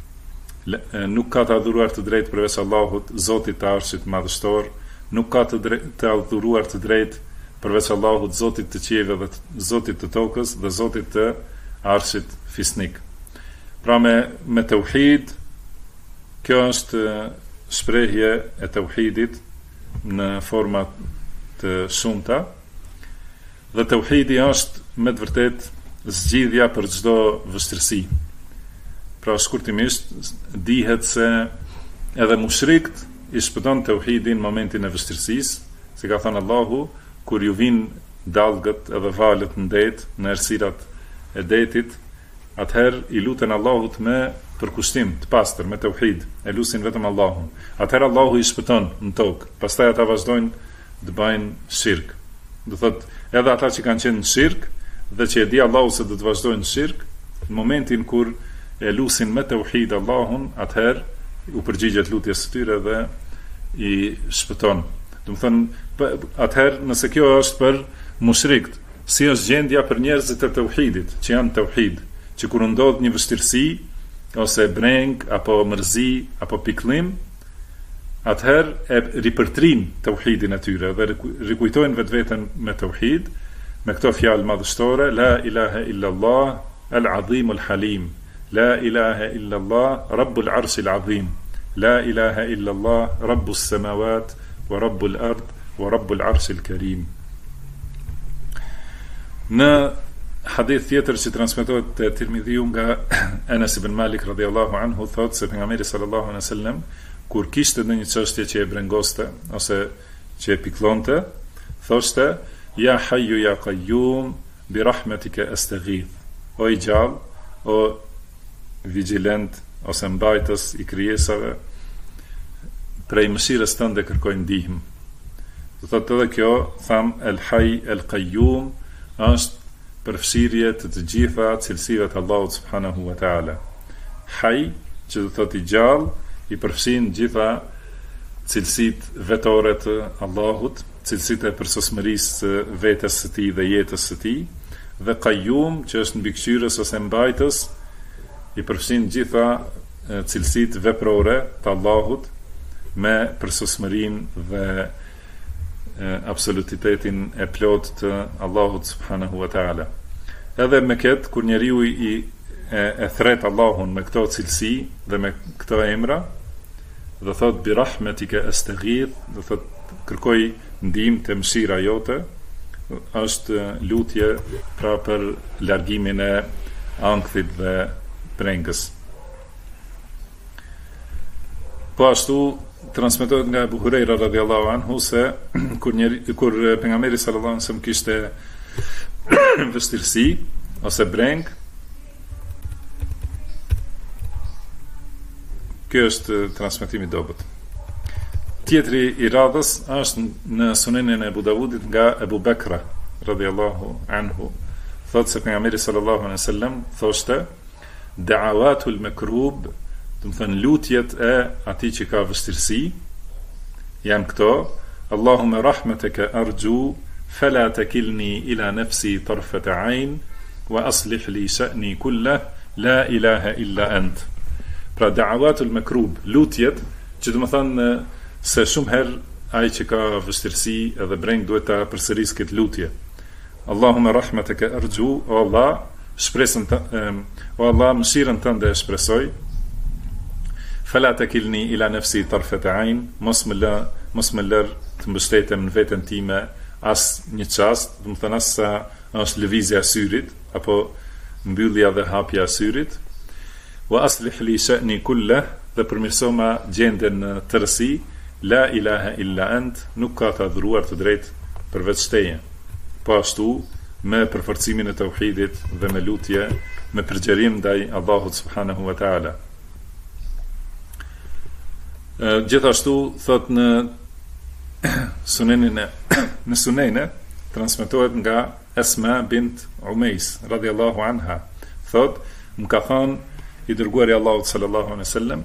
Nuk ka të adhuruar të drejt përveç Allahut, Zotit të arshit madhështor. Nuk ka të adhuruar të drejt përveç Allahut, Zotit të qiejve dhe Zotit të tokës dhe Zotit të arshit fisnik. Pra me tauhid, kjo është shprehje e tauhidit në forma të shumta, dhe tauhidi është me të vërtet zgjidhja për çdo vështirësi. Pra shkurtimisht dihet se edhe mushrikt i shpëton tauhidin në momentin e vështirësisë, si ka thënë Allahu, kur ju vinë dallgët edhe valët në det, në errësirat e detit, atëherë i luten Allahut me përkushtim të pastër, me tauhid, e lusin vetëm Allahun. Atëherë Allahu i shpëton në tokë, pastaj ata vazhdojnë të bëjnë shirk. Do thotë, edhe ata që kanë qenë në shirk dhe që e di Allahu se do të vazhdojnë në shirk, në momentin kur e lusin me tauhid Allahun, atëherë u përgjigjet lutjes së tyre dhe i shpëton. Do të thënë, atëherë nëse kjo është për mushrikt, si është gjendja për njerëzit e tauhidit, që janë tauhid, që kur ndodh një vështirësi ose breng apo mërzi apo pikëllim, atëherë e ripërtrin tauhidin e tyre dhe rikujtojnë vetveten me tauhid, me këto fjalë madhështore: la ilaha illa Allah al-azim al-halim, la ilaha illa Allah rabbul arshil azim, la ilaha illa Allah rabbus samawat wa rabbul ard wa rabbul arshil karim. Në hadith tjetër që transmetohet te Tirmidhiu nga Anas ibn Malik radhiyallahu anhu, thotë se pejgamberi sallallahu alaihi wasallam kur kishte ndonjë çështje që e brengoste ose që e pikëllonte, thoshte: ja hayyu ya qayyum bi rahmatika astaghith. O i gjallë, o vigjilent ose mbajtës i krijesave, prej mëshirës tënde kërkoj ndihmë. Do thotë edhe kjo, tham el hayy el qayyum, është përfshirje të gjitha cilësive të Allahut subhanahu wa taala. Hayy, që do thotë i gjallë, i përfshin gjitha cilësitë vetore të Allahut, cilësitë e përsosmërisë së vetes së tij dhe jetës së tij, dhe qayyum, që është mbikëqyrës ose mbajtës, i përfshin gjitha cilësitë veprore të Allahut me përsosmërinë dhe absolutitetin e plot të Allahut subhanahu wa taala. Edhe me këtë, kur njeriu e thret Allahun me këto cilësi dhe me këto emra, dhe thot bi rahmetika astaghith, dhe thot kërkoj ndihmë te mëshira jote, është lutje pra për largimin e ankthit dhe prengës. Po ashtu transmetohet nga Abu Huraira radhiyallahu anhu se kur pejgamberi sallallahu alaihi wasallam kishte vështirësi ose breng, kjo është transmetimi i dobët. Tjetri i radhës është në Sunenin e Abu Davudit nga Abu Bekra radhiyallahu anhu, thotë se pejgamberi sallallahu alaihi wasallam thoshte: da'awatul makrub, do të thënë lutjet e atij që ka vështirësi, janë këto: Allahumma rahmataka arju fala takilni ila nafsi tarfata ayn wa aslih li sha'ni kullah la ilaha illa ant. Pra da'awatul makrub, lutjet që do të thënë se shumë herë ai që ka vështirësi edhe breng duhet ta përsërisë këtë lutje. Allahumma rahmataka arju, o Allah, shpresën o Allah, mëshirën tënde e shpresoj. Fala takilni ila nafsi tarfata ayn, mos më lër të mbështetem në veten time as një çast, do të thënë as sa është lëvizja e syrit apo mbyllja dhe hapja e syrit. Wa aslih li sha'ni kullah, dhe përmirëso ma gjendjen në tërësi. La ilaha illa ant, nuk ka të adhuruar të drejtë përveç teje. Po ashtu me përforcimin e tauhidit dhe me lutje, me përgjerim ndaj Allahut subhanahu wa taala. Gjithashtu thot në Sunene transmetohet nga Asma bint Umeis radhiyallahu anha, thot: më ka thënë i dërguari Allahut sallallahu alaihi wasallam: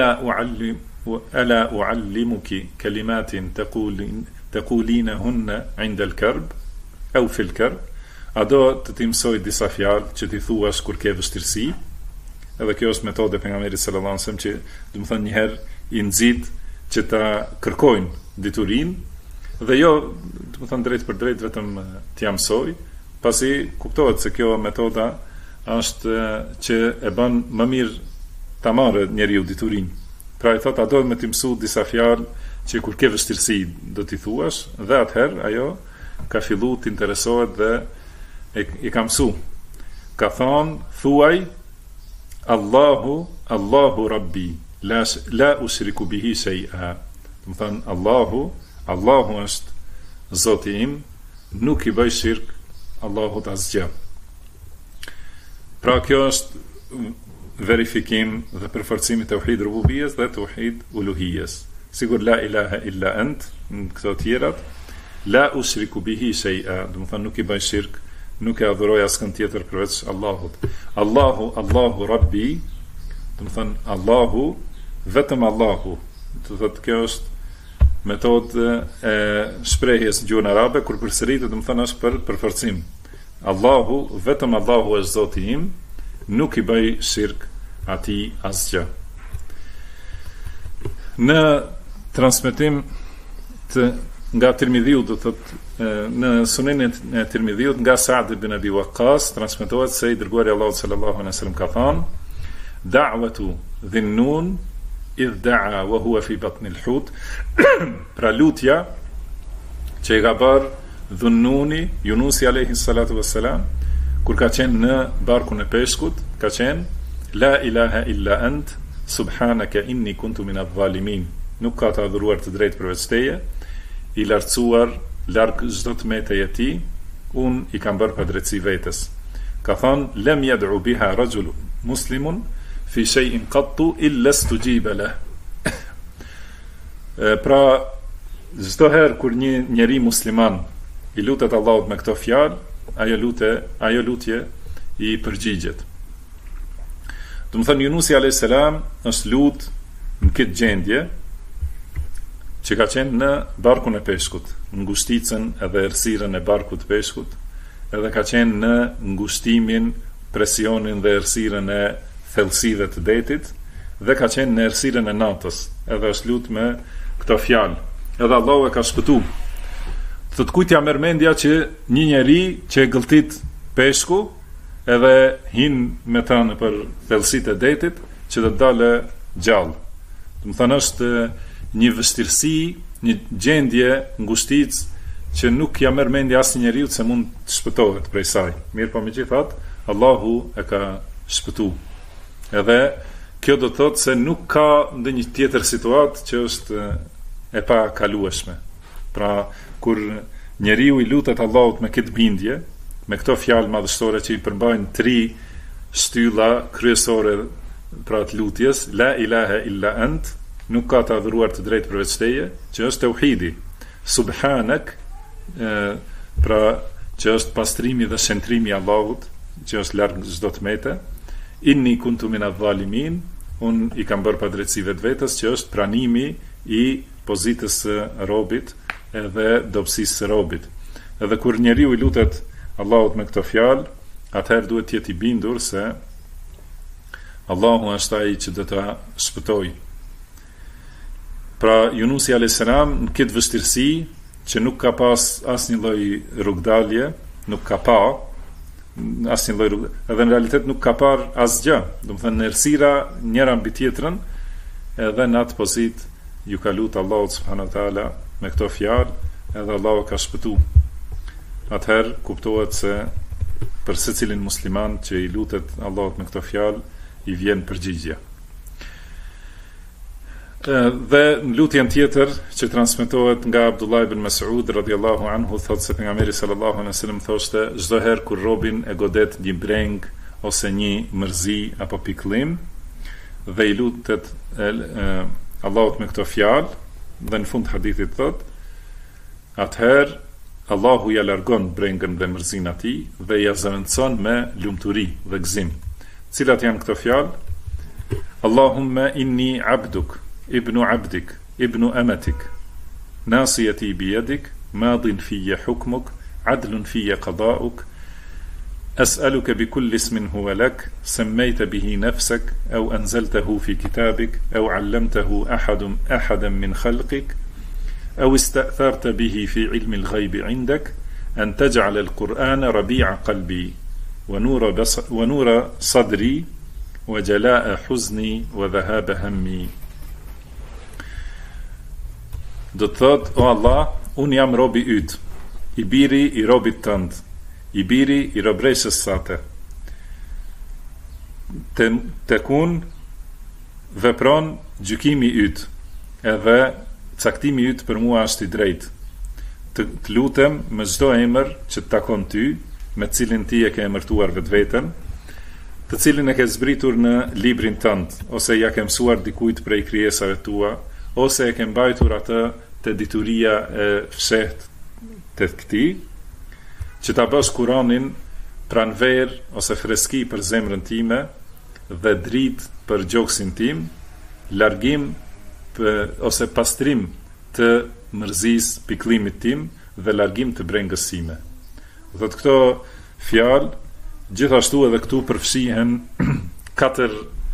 ala uallimuki kalimatin taqulинahunna 'inda al-karb aw fi al-karb, a do të ti mësoj disa fjalë që ti thuash kur ke vështirësi. Edhe kjo është metode pejgamberit sallallahu alaihi wasallam, që do të thonë një herë i nxit që ta kërkojnë diturinë, dhe jo do të thonë drejt për drejt vetëm t'ia mësoj, pasi kuptohet se kjo metoda është që e bën më mirë ta marrë njeriu diturinë. Pra i thotë, a do me t'i mësu disa fjalë që kur ke vështirësi do t'i thuash, dhe atëherë ajo ka fillu t'interesohet dhe i ka mësu. Ka thonë, thuaj: Allahu Rabbi, la ushriku bihi shay'a. Do të thonë, Allahu është Zoti im, nuk i bëj shirk Allahut asgjë. Pra kjo është verifikim dhe përforcimi të tauhid rububiyes dhe tauhid uluhiyes. Sigur la ilaha illa ant, në këto tjerat, la ushriku bihi shay'a, do të thonë nuk i bëj shirk, nuk e adhuroj askën tjetër përveç Allahut. Allahu Rabbi, do të thonë Allahu, vetëm Allahu. Do thotë kjo është metodë e shprehjes në gjuhën arabe, kur përsëritet do të thonë është për përforcim. Allahu, vetëm Allahu është Zoti im, nuk i bëj shirk atij asgjë. Në transmetim nga Tirmidhiu, do thotë në Sunenin e Tirmidhiut nga Sa'd ibn Abi Waqqas transmetohet se i dërguari Allahu sallallahu alaihi wasallam ka thënë: "Da'watu dhinnun idh da'a wa huwa fi batn al-hut." Pra lutja që i ka bërë Dhunnuni, Yunusi alayhi salatu wassalam, kur ka qenë në barkun e peshkut, ka qenë: "La ilaha illa ant, subhanaka inni kuntu min adh-dhalimin." Nuk ka të adhuruar të drejtë përveç teje, i lartësuar larg çdo tmete e tij, un i kam bërë padrejtësi vetes. Ka thënë: "Lam yad'u biha rajul muslimun fi shay'in qattu illa stujiba lah." Pra, çdo herë kur një njeri musliman i lutet Allahut me këto fjalë, ajo lutje i përgjigjet. Do të thënë Yunusi alayhis salam është lut në këtë gjendje që ka qenë në barkun e peshkut, në ngushticën edhe errësirën e barkut të peshkut, edhe ka qenë në ngushtimin, presionin dhe errësirën e thellësive të detit, dhe ka qenë në errësirën e natës, edhe është lut me këto fjalë. Edhe Allahu e ka shpëtuar. Të kujt ja merr mendja që një njeri që e gëlltit peshku, edhe hin me ta nëpër thellësitë e detit, që të dalë gjallë. Do të thënë është një vështirësi, një gjendje ngushticë që nuk ja merr mendja asnjë njeriu se mund të shpëtohet prej saj. Mirë, po megjithatë, Allahu e ka shpëtuar. Edhe kjo do të thotë se nuk ka ndonjë tjetër situatë që është e pa kalueshme. Pra, kur njeriu i lutet Allahut me këtë bindje, me këto fjalë madhështore që i përmbajnë 3 shtylla kryesore pra të lutjes: La ilaha illa ant, nuk ka të adhuruar të drejtë përveç teje, që është tauhidi. Subhanak, pra që është pastrimi dhe shëntrimi i Allahut, që është larg çdo tmete. Inni kuntu min adh-dhalimin, un i kam bërë padrejtësi vetvetes, që është pranimi i pozitës së robit edhe dobësisë së robit. Edhe kur njeriu i lutet Allahut me këto fjalë, atëherë duhet të jetë i bindur se Allahu është ai që do ta shpëtojë. Pra, Yunusi a.s. në këtë vështirësi, që nuk ka pas asnjë lloj rrugdalje, nuk ka pa asnjë lloj rrugdalje, edhe në realitet nuk ka par asgjë, do të thënë errësira njëra mbi tjetrën, edhe në atë pozitë ju ka lutur Allahu subhanahu wa taala me këto fjalë, edhe Allahu ka shpëtuar. Atëherë kuptohet se për secilin musliman që i lutet Allahut me këto fjalë, i vjen përgjigje. Dhe në lutjen tjetër që transmetohet nga Abdullah ibn Mas'ud radhiyallahu anhu, thotë se pejgamberi sallallahu alaihi wasallam thoshte: çdo herë kur robin e godet një breng ose një mërzi apo pikëllim dhe i lutet Allahut me këto fjalë, dhe në fund hadithit thotë, atëherë Allahu ja largon brengën dhe mërzin atij dhe ja zëvendëson me lumturi dhe gëzim. Cilat janë këto fjalë? Allahumma inni abduk, ibnu abdik, ibnu amatik, nasiyati biyadik, madin fiyya hukmuk, adlun fiyya qada'uk, أسألك بكل اسم هو لك سميت به نفسك أو أنزلته في كتابك أو علمته أحدا من خلقك أو استأثرت به في علم الغيب عندك أن تجعل القرآن ربيع قلبي ونور صدري وجلاء حزني وذهاب همي. Do të thot: o Allah, unë jam robi yt, i biri i robit tënd, i biri i robreshës sate. Tekun vepron gjykimi yt, edhe caktimi yt për mua është i drejtë. Të lutem me çdo emër që të takon ty, me cilin ti e ke emërtuar vetveten, të cilin e ke zbritur në librin tënd, ose ja ke mësuar dikujt prej krijesave tua, ose e ke mbajtur atë te dituria e fshehtë të këtij, që ta bësh Kur'anin pranverë ose freski për zemrën time dhe dritë për gjoksin tim, largim ose pastrim të mërzis piklimit tim dhe largim të brengësime. Dhe këto fjalë, gjithashtu edhe këtu përfshihen 4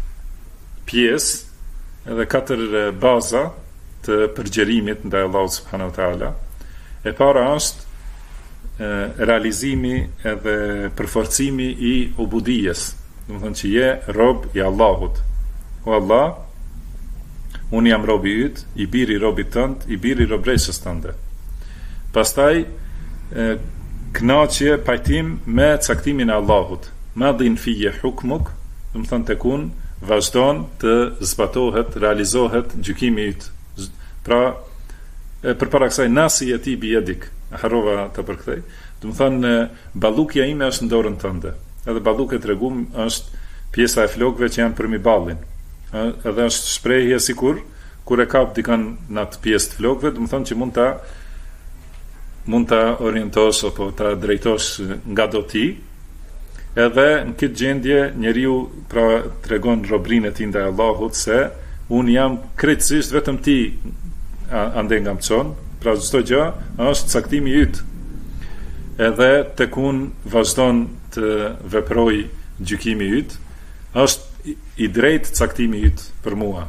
pjesë edhe 4 baza të përgjerimit ndaj Allahut subhanahu wa taala. E para është realizimi edhe përforcimi i ubudijes, do të thonë që je rob i Allahut. O Allah, unë jam robi yt, i biri robit tënd, i biri robresës tënde. Pastaj kënaqje, pajtim me caktimin e Allahut. Madhin fije hukmuk, do të thonë tekun vazhdon të zbatohet, realizohet gjykimi yt. Pra, përpara kësaj nasiyati bi yadik, harrova të përkthej. Do të thonë ballukja ime është në dorën tënde. Edhe balluke tregum është pjesa e flokëve që janë përmi ballin. Edhe është shprehje sikur kur e kap dikan në atë pjesë të flokëve, do të thonë që mund ta orientosh apo ta drejtosh nga do ti. Edhe në këtë gjendje njeriu pra tregon robrinë e tij ndaj Allahut se unë jam krejtësisht vetëm ti ande nga mëson, pra çdo gjë është caktimi yt. Edhe tek unë vazhdon të veproj gjykimi yt, është i drejtë caktimi yt për mua.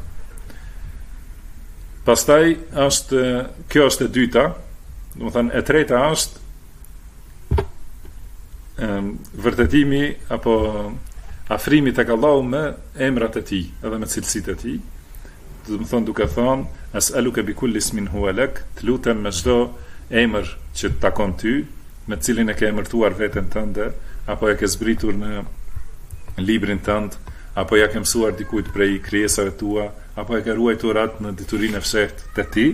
Pastaj kjo është e dyta, do të thënë e treta është vërtetimi apo afrimi tek Allahu me emrat e tij edhe me cilësitë e tij. Do të thonë duke thonë as'aluka bi kulli ismin huwa lak, të lutem me çdo emër që të takon ty, me cilin e ke emërtuar veten tënde, apo e ke zbritur në librin tënd, apo ja ke mësuar dikujt prej krijesave tua, apo e ke ruajtur atë në diturinë e fshehtë të ti.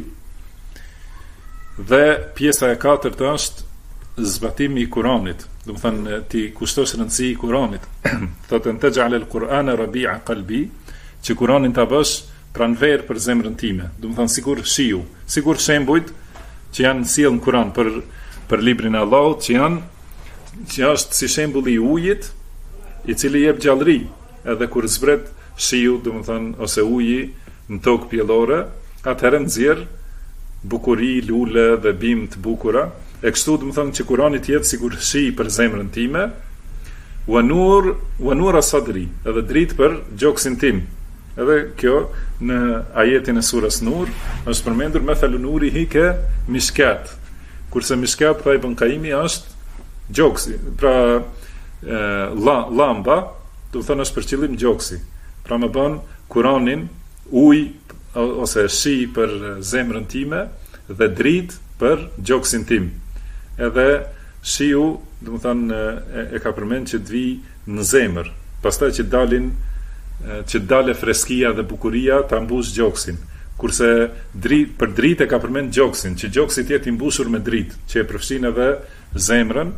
Dhe pjesa e katërt është zbatimi i Kuranit. Do të thënë ti kushtosh rëndësi i Kuranit. Thotë të xhalel Kur'ana rabi'a qalbi, që Kuranin ta bësh pranverë për zemrën time. Do të thënë sikur shiu, sikur shembujt që janë sjell në Kur'an për librin e Allahut, që është si shembulli i ujit, i cili jep gjallëri, edhe kur zbret shiu, do të thënë ose uji në tokë pjellore, atëherë nxjerr bukuri, lule dhe bim të bukura. E kështu do të thënë që Kurani të jetë sikur shi për zemrën time, wa nur sadri, edhe dritë për gjoksin tim. Edhe kjo në ajetin e surës Nur është përmendur me thalu nuri hike mishkat, kurse mishkat pra Ibn Qayyimi është gjoksi, pra lamba, do të thënë është për qëllim gjoksi. Pra më bën Kuranin ujë ose shi për zemrën time dhe dritë për gjoksin tim. Edhe shiu, do të thënë e ka përmend që të vi në zemër, pastaj që dale freskia dhe bukuria ta mbush gjoksin. Kurse për dritë e ka përmend gjoksin, që gjoksi të jetë i mbushur me dritë, që e përfshin edhe zemrën.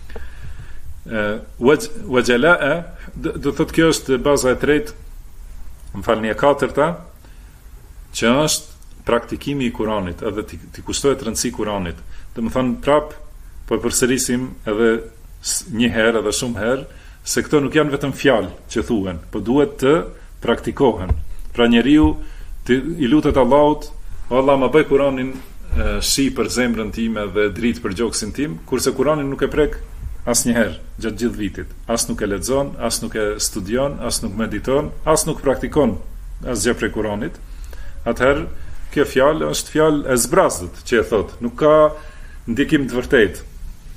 Wajala'a, do thotë kjo është baza e tretë, më falni e katërta, që është praktikimi i Kuranit, edhe ti kushtohet rëndësi Kuranit. Do të thonë prap po përsërisim edhe një herë edhe shumë herë se këto nuk janë vetëm fjalë që thuhen, po duhet të praktikohen. Pra njeriu i lutet Allahut, o Allah më bëj Kuranin shi për zemrën time dhe dritë për gjoksin tim, kurse Kuranin nuk e prek asnjëherë gjatë gjithë vitit. As nuk e lexon, as nuk e studion, as nuk mediton, as nuk praktikon asgjë prej Kuranit. Atëherë kjo fjalë është fjalë e zbrazdët që e thot, nuk ka ndikim të vërtetë.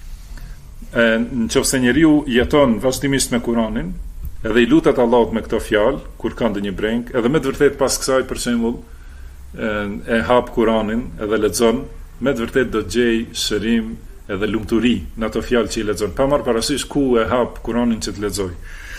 Nëse njeriu jeton vazhdimisht me Kuranin, edhe i lutet Allahut me këto fjalë kur ka ndonjë breng, edhe me të vërtetë pas kësaj për shembull e hap Kuranin edhe lexon, me të vërtetë do të gjej shërim edhe lumturi në ato fjalë që i lexon, pa marrë parasysh ku e hap Kuranin që të lexoj.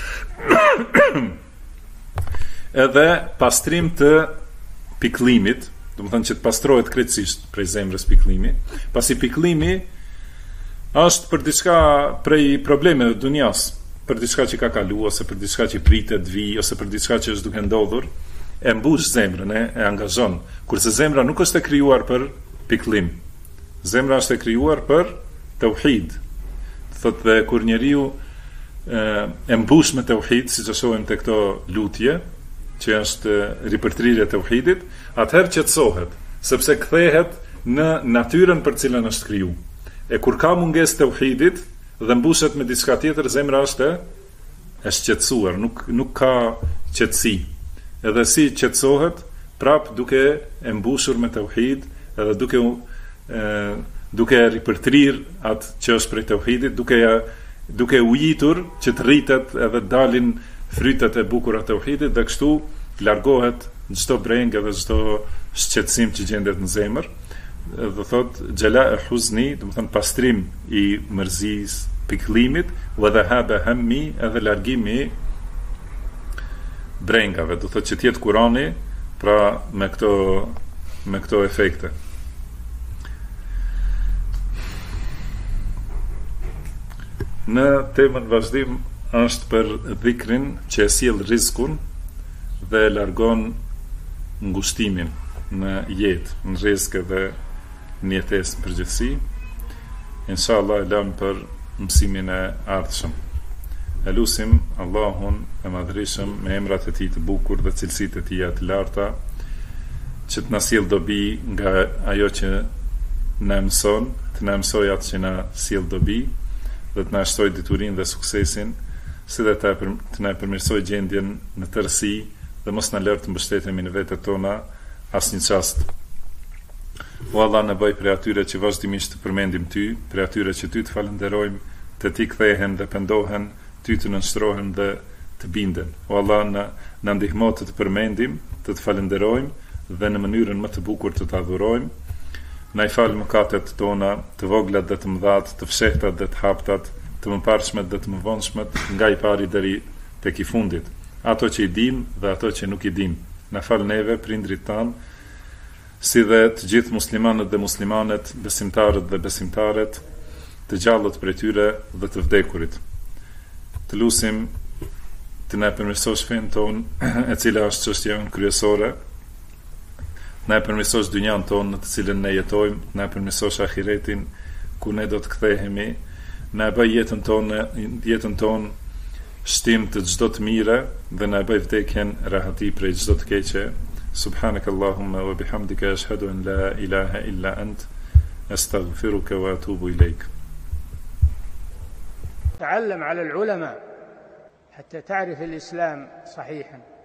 Edhe pastrim të piklimit, do të thënë që të pastrohet krejtësisht prej zemrës piklimi, pasi piklimi është për diçka prej problemeve të dunjas, për diçka që ka kalu, ose për diçka që pritet vi, ose për diçka që është duke ndodhur, e mbush zemrën, e angazhon. Kurse zemra nuk është e krijuar për piklim. Zemra është e krijuar për tauhid. Thotë dhe kur njeriu e mbush me tauhid, siç e shohim te këto lutje, që është ripërtrirja e tauhidit, atëherë qetësohet, sepse kthehet në natyrën për cilën është kriju. E kur ka mungesë tauhidit dhe mbushet me diçka tjetër, zemra është e shqetësuar, nuk ka qetësi. Edhe si qetësohet, prap duke e mbushur me tauhid, edhe duke ripërtrir atë që është prej tauhidit, duke ujitur që të rritet edhe dalin frytet e bukura të tauhidit, dhe kështu largohet çdo breng edhe çdo shqetësim që gjendet në zemër. Dhe thot xhala e huzni, do të thënë pastrim i mërzis, pikëllimit, wa dhahaba hammi, edhe largimi brengave, do thot që të jetë Kurani pra me këto efekte. Në temën vazhdim është për dhikrin që e sjell rizkun dhe largon ngushtimin në jetë, në rrezik dhe në jetesë në përgjithësi. Inshallah e lëm për mësimin e ardhshëm. E lusim Allahun e madhrishëm me emrat e tij të bukur dhe cilësitë e tij të larta, që të na sjell dobi nga ajo që na mëson, të na mësoj atë që na sjell dobi, dhe të na shtoj diturinë dhe suksesin, si dhe të na përmirësoj gjendjen në tërësi dhe mos na lërë të mbështetemi në vetët tona asnjë çast. O Allah, na bëj prej atyre që vazhdimisht të përmendim ty, prej atyre që ty të falenderojmë, të ti kthehen dhe pendohen, ty të nënshtrohen dhe të binden. O Allah, na ndihmo të përmendim, të falenderojmë dhe në mënyrën më të bukur të adhurojmë. Na i fal mëkatet tona, të voglat dhe të mëdhat, të fshehtat dhe të haptat, të mëparshmet dhe të mëvonshmet, nga i pari deri tek i fundit. Ato që i dim dhe ato që nuk i dim. Na fal neve, prindrit tanë, si dhe të gjithë muslimanët dhe muslimanet, besimtarët dhe besimtaret, të gjallët prej tyre dhe të vdekurit. Të lusim të na përmirësosh fen ton, e cila është çështja kryesore. Na e përmirësosh dynjan tonë në të cilën ne jetojmë, na e përmirësosh ahiretin ku ne do të kthehemi, na e bëj jetën tonë shtim të çdo të mire dhe na e bëj vdekjen rahati prej çdo të keqe. Subhanakallahumma wa bihamdika ashhadu an la ilaha illa ant astaghfiruka wa atubu ilayk. تعلم على العلماء حتى تعرف الإسلام صحيحا.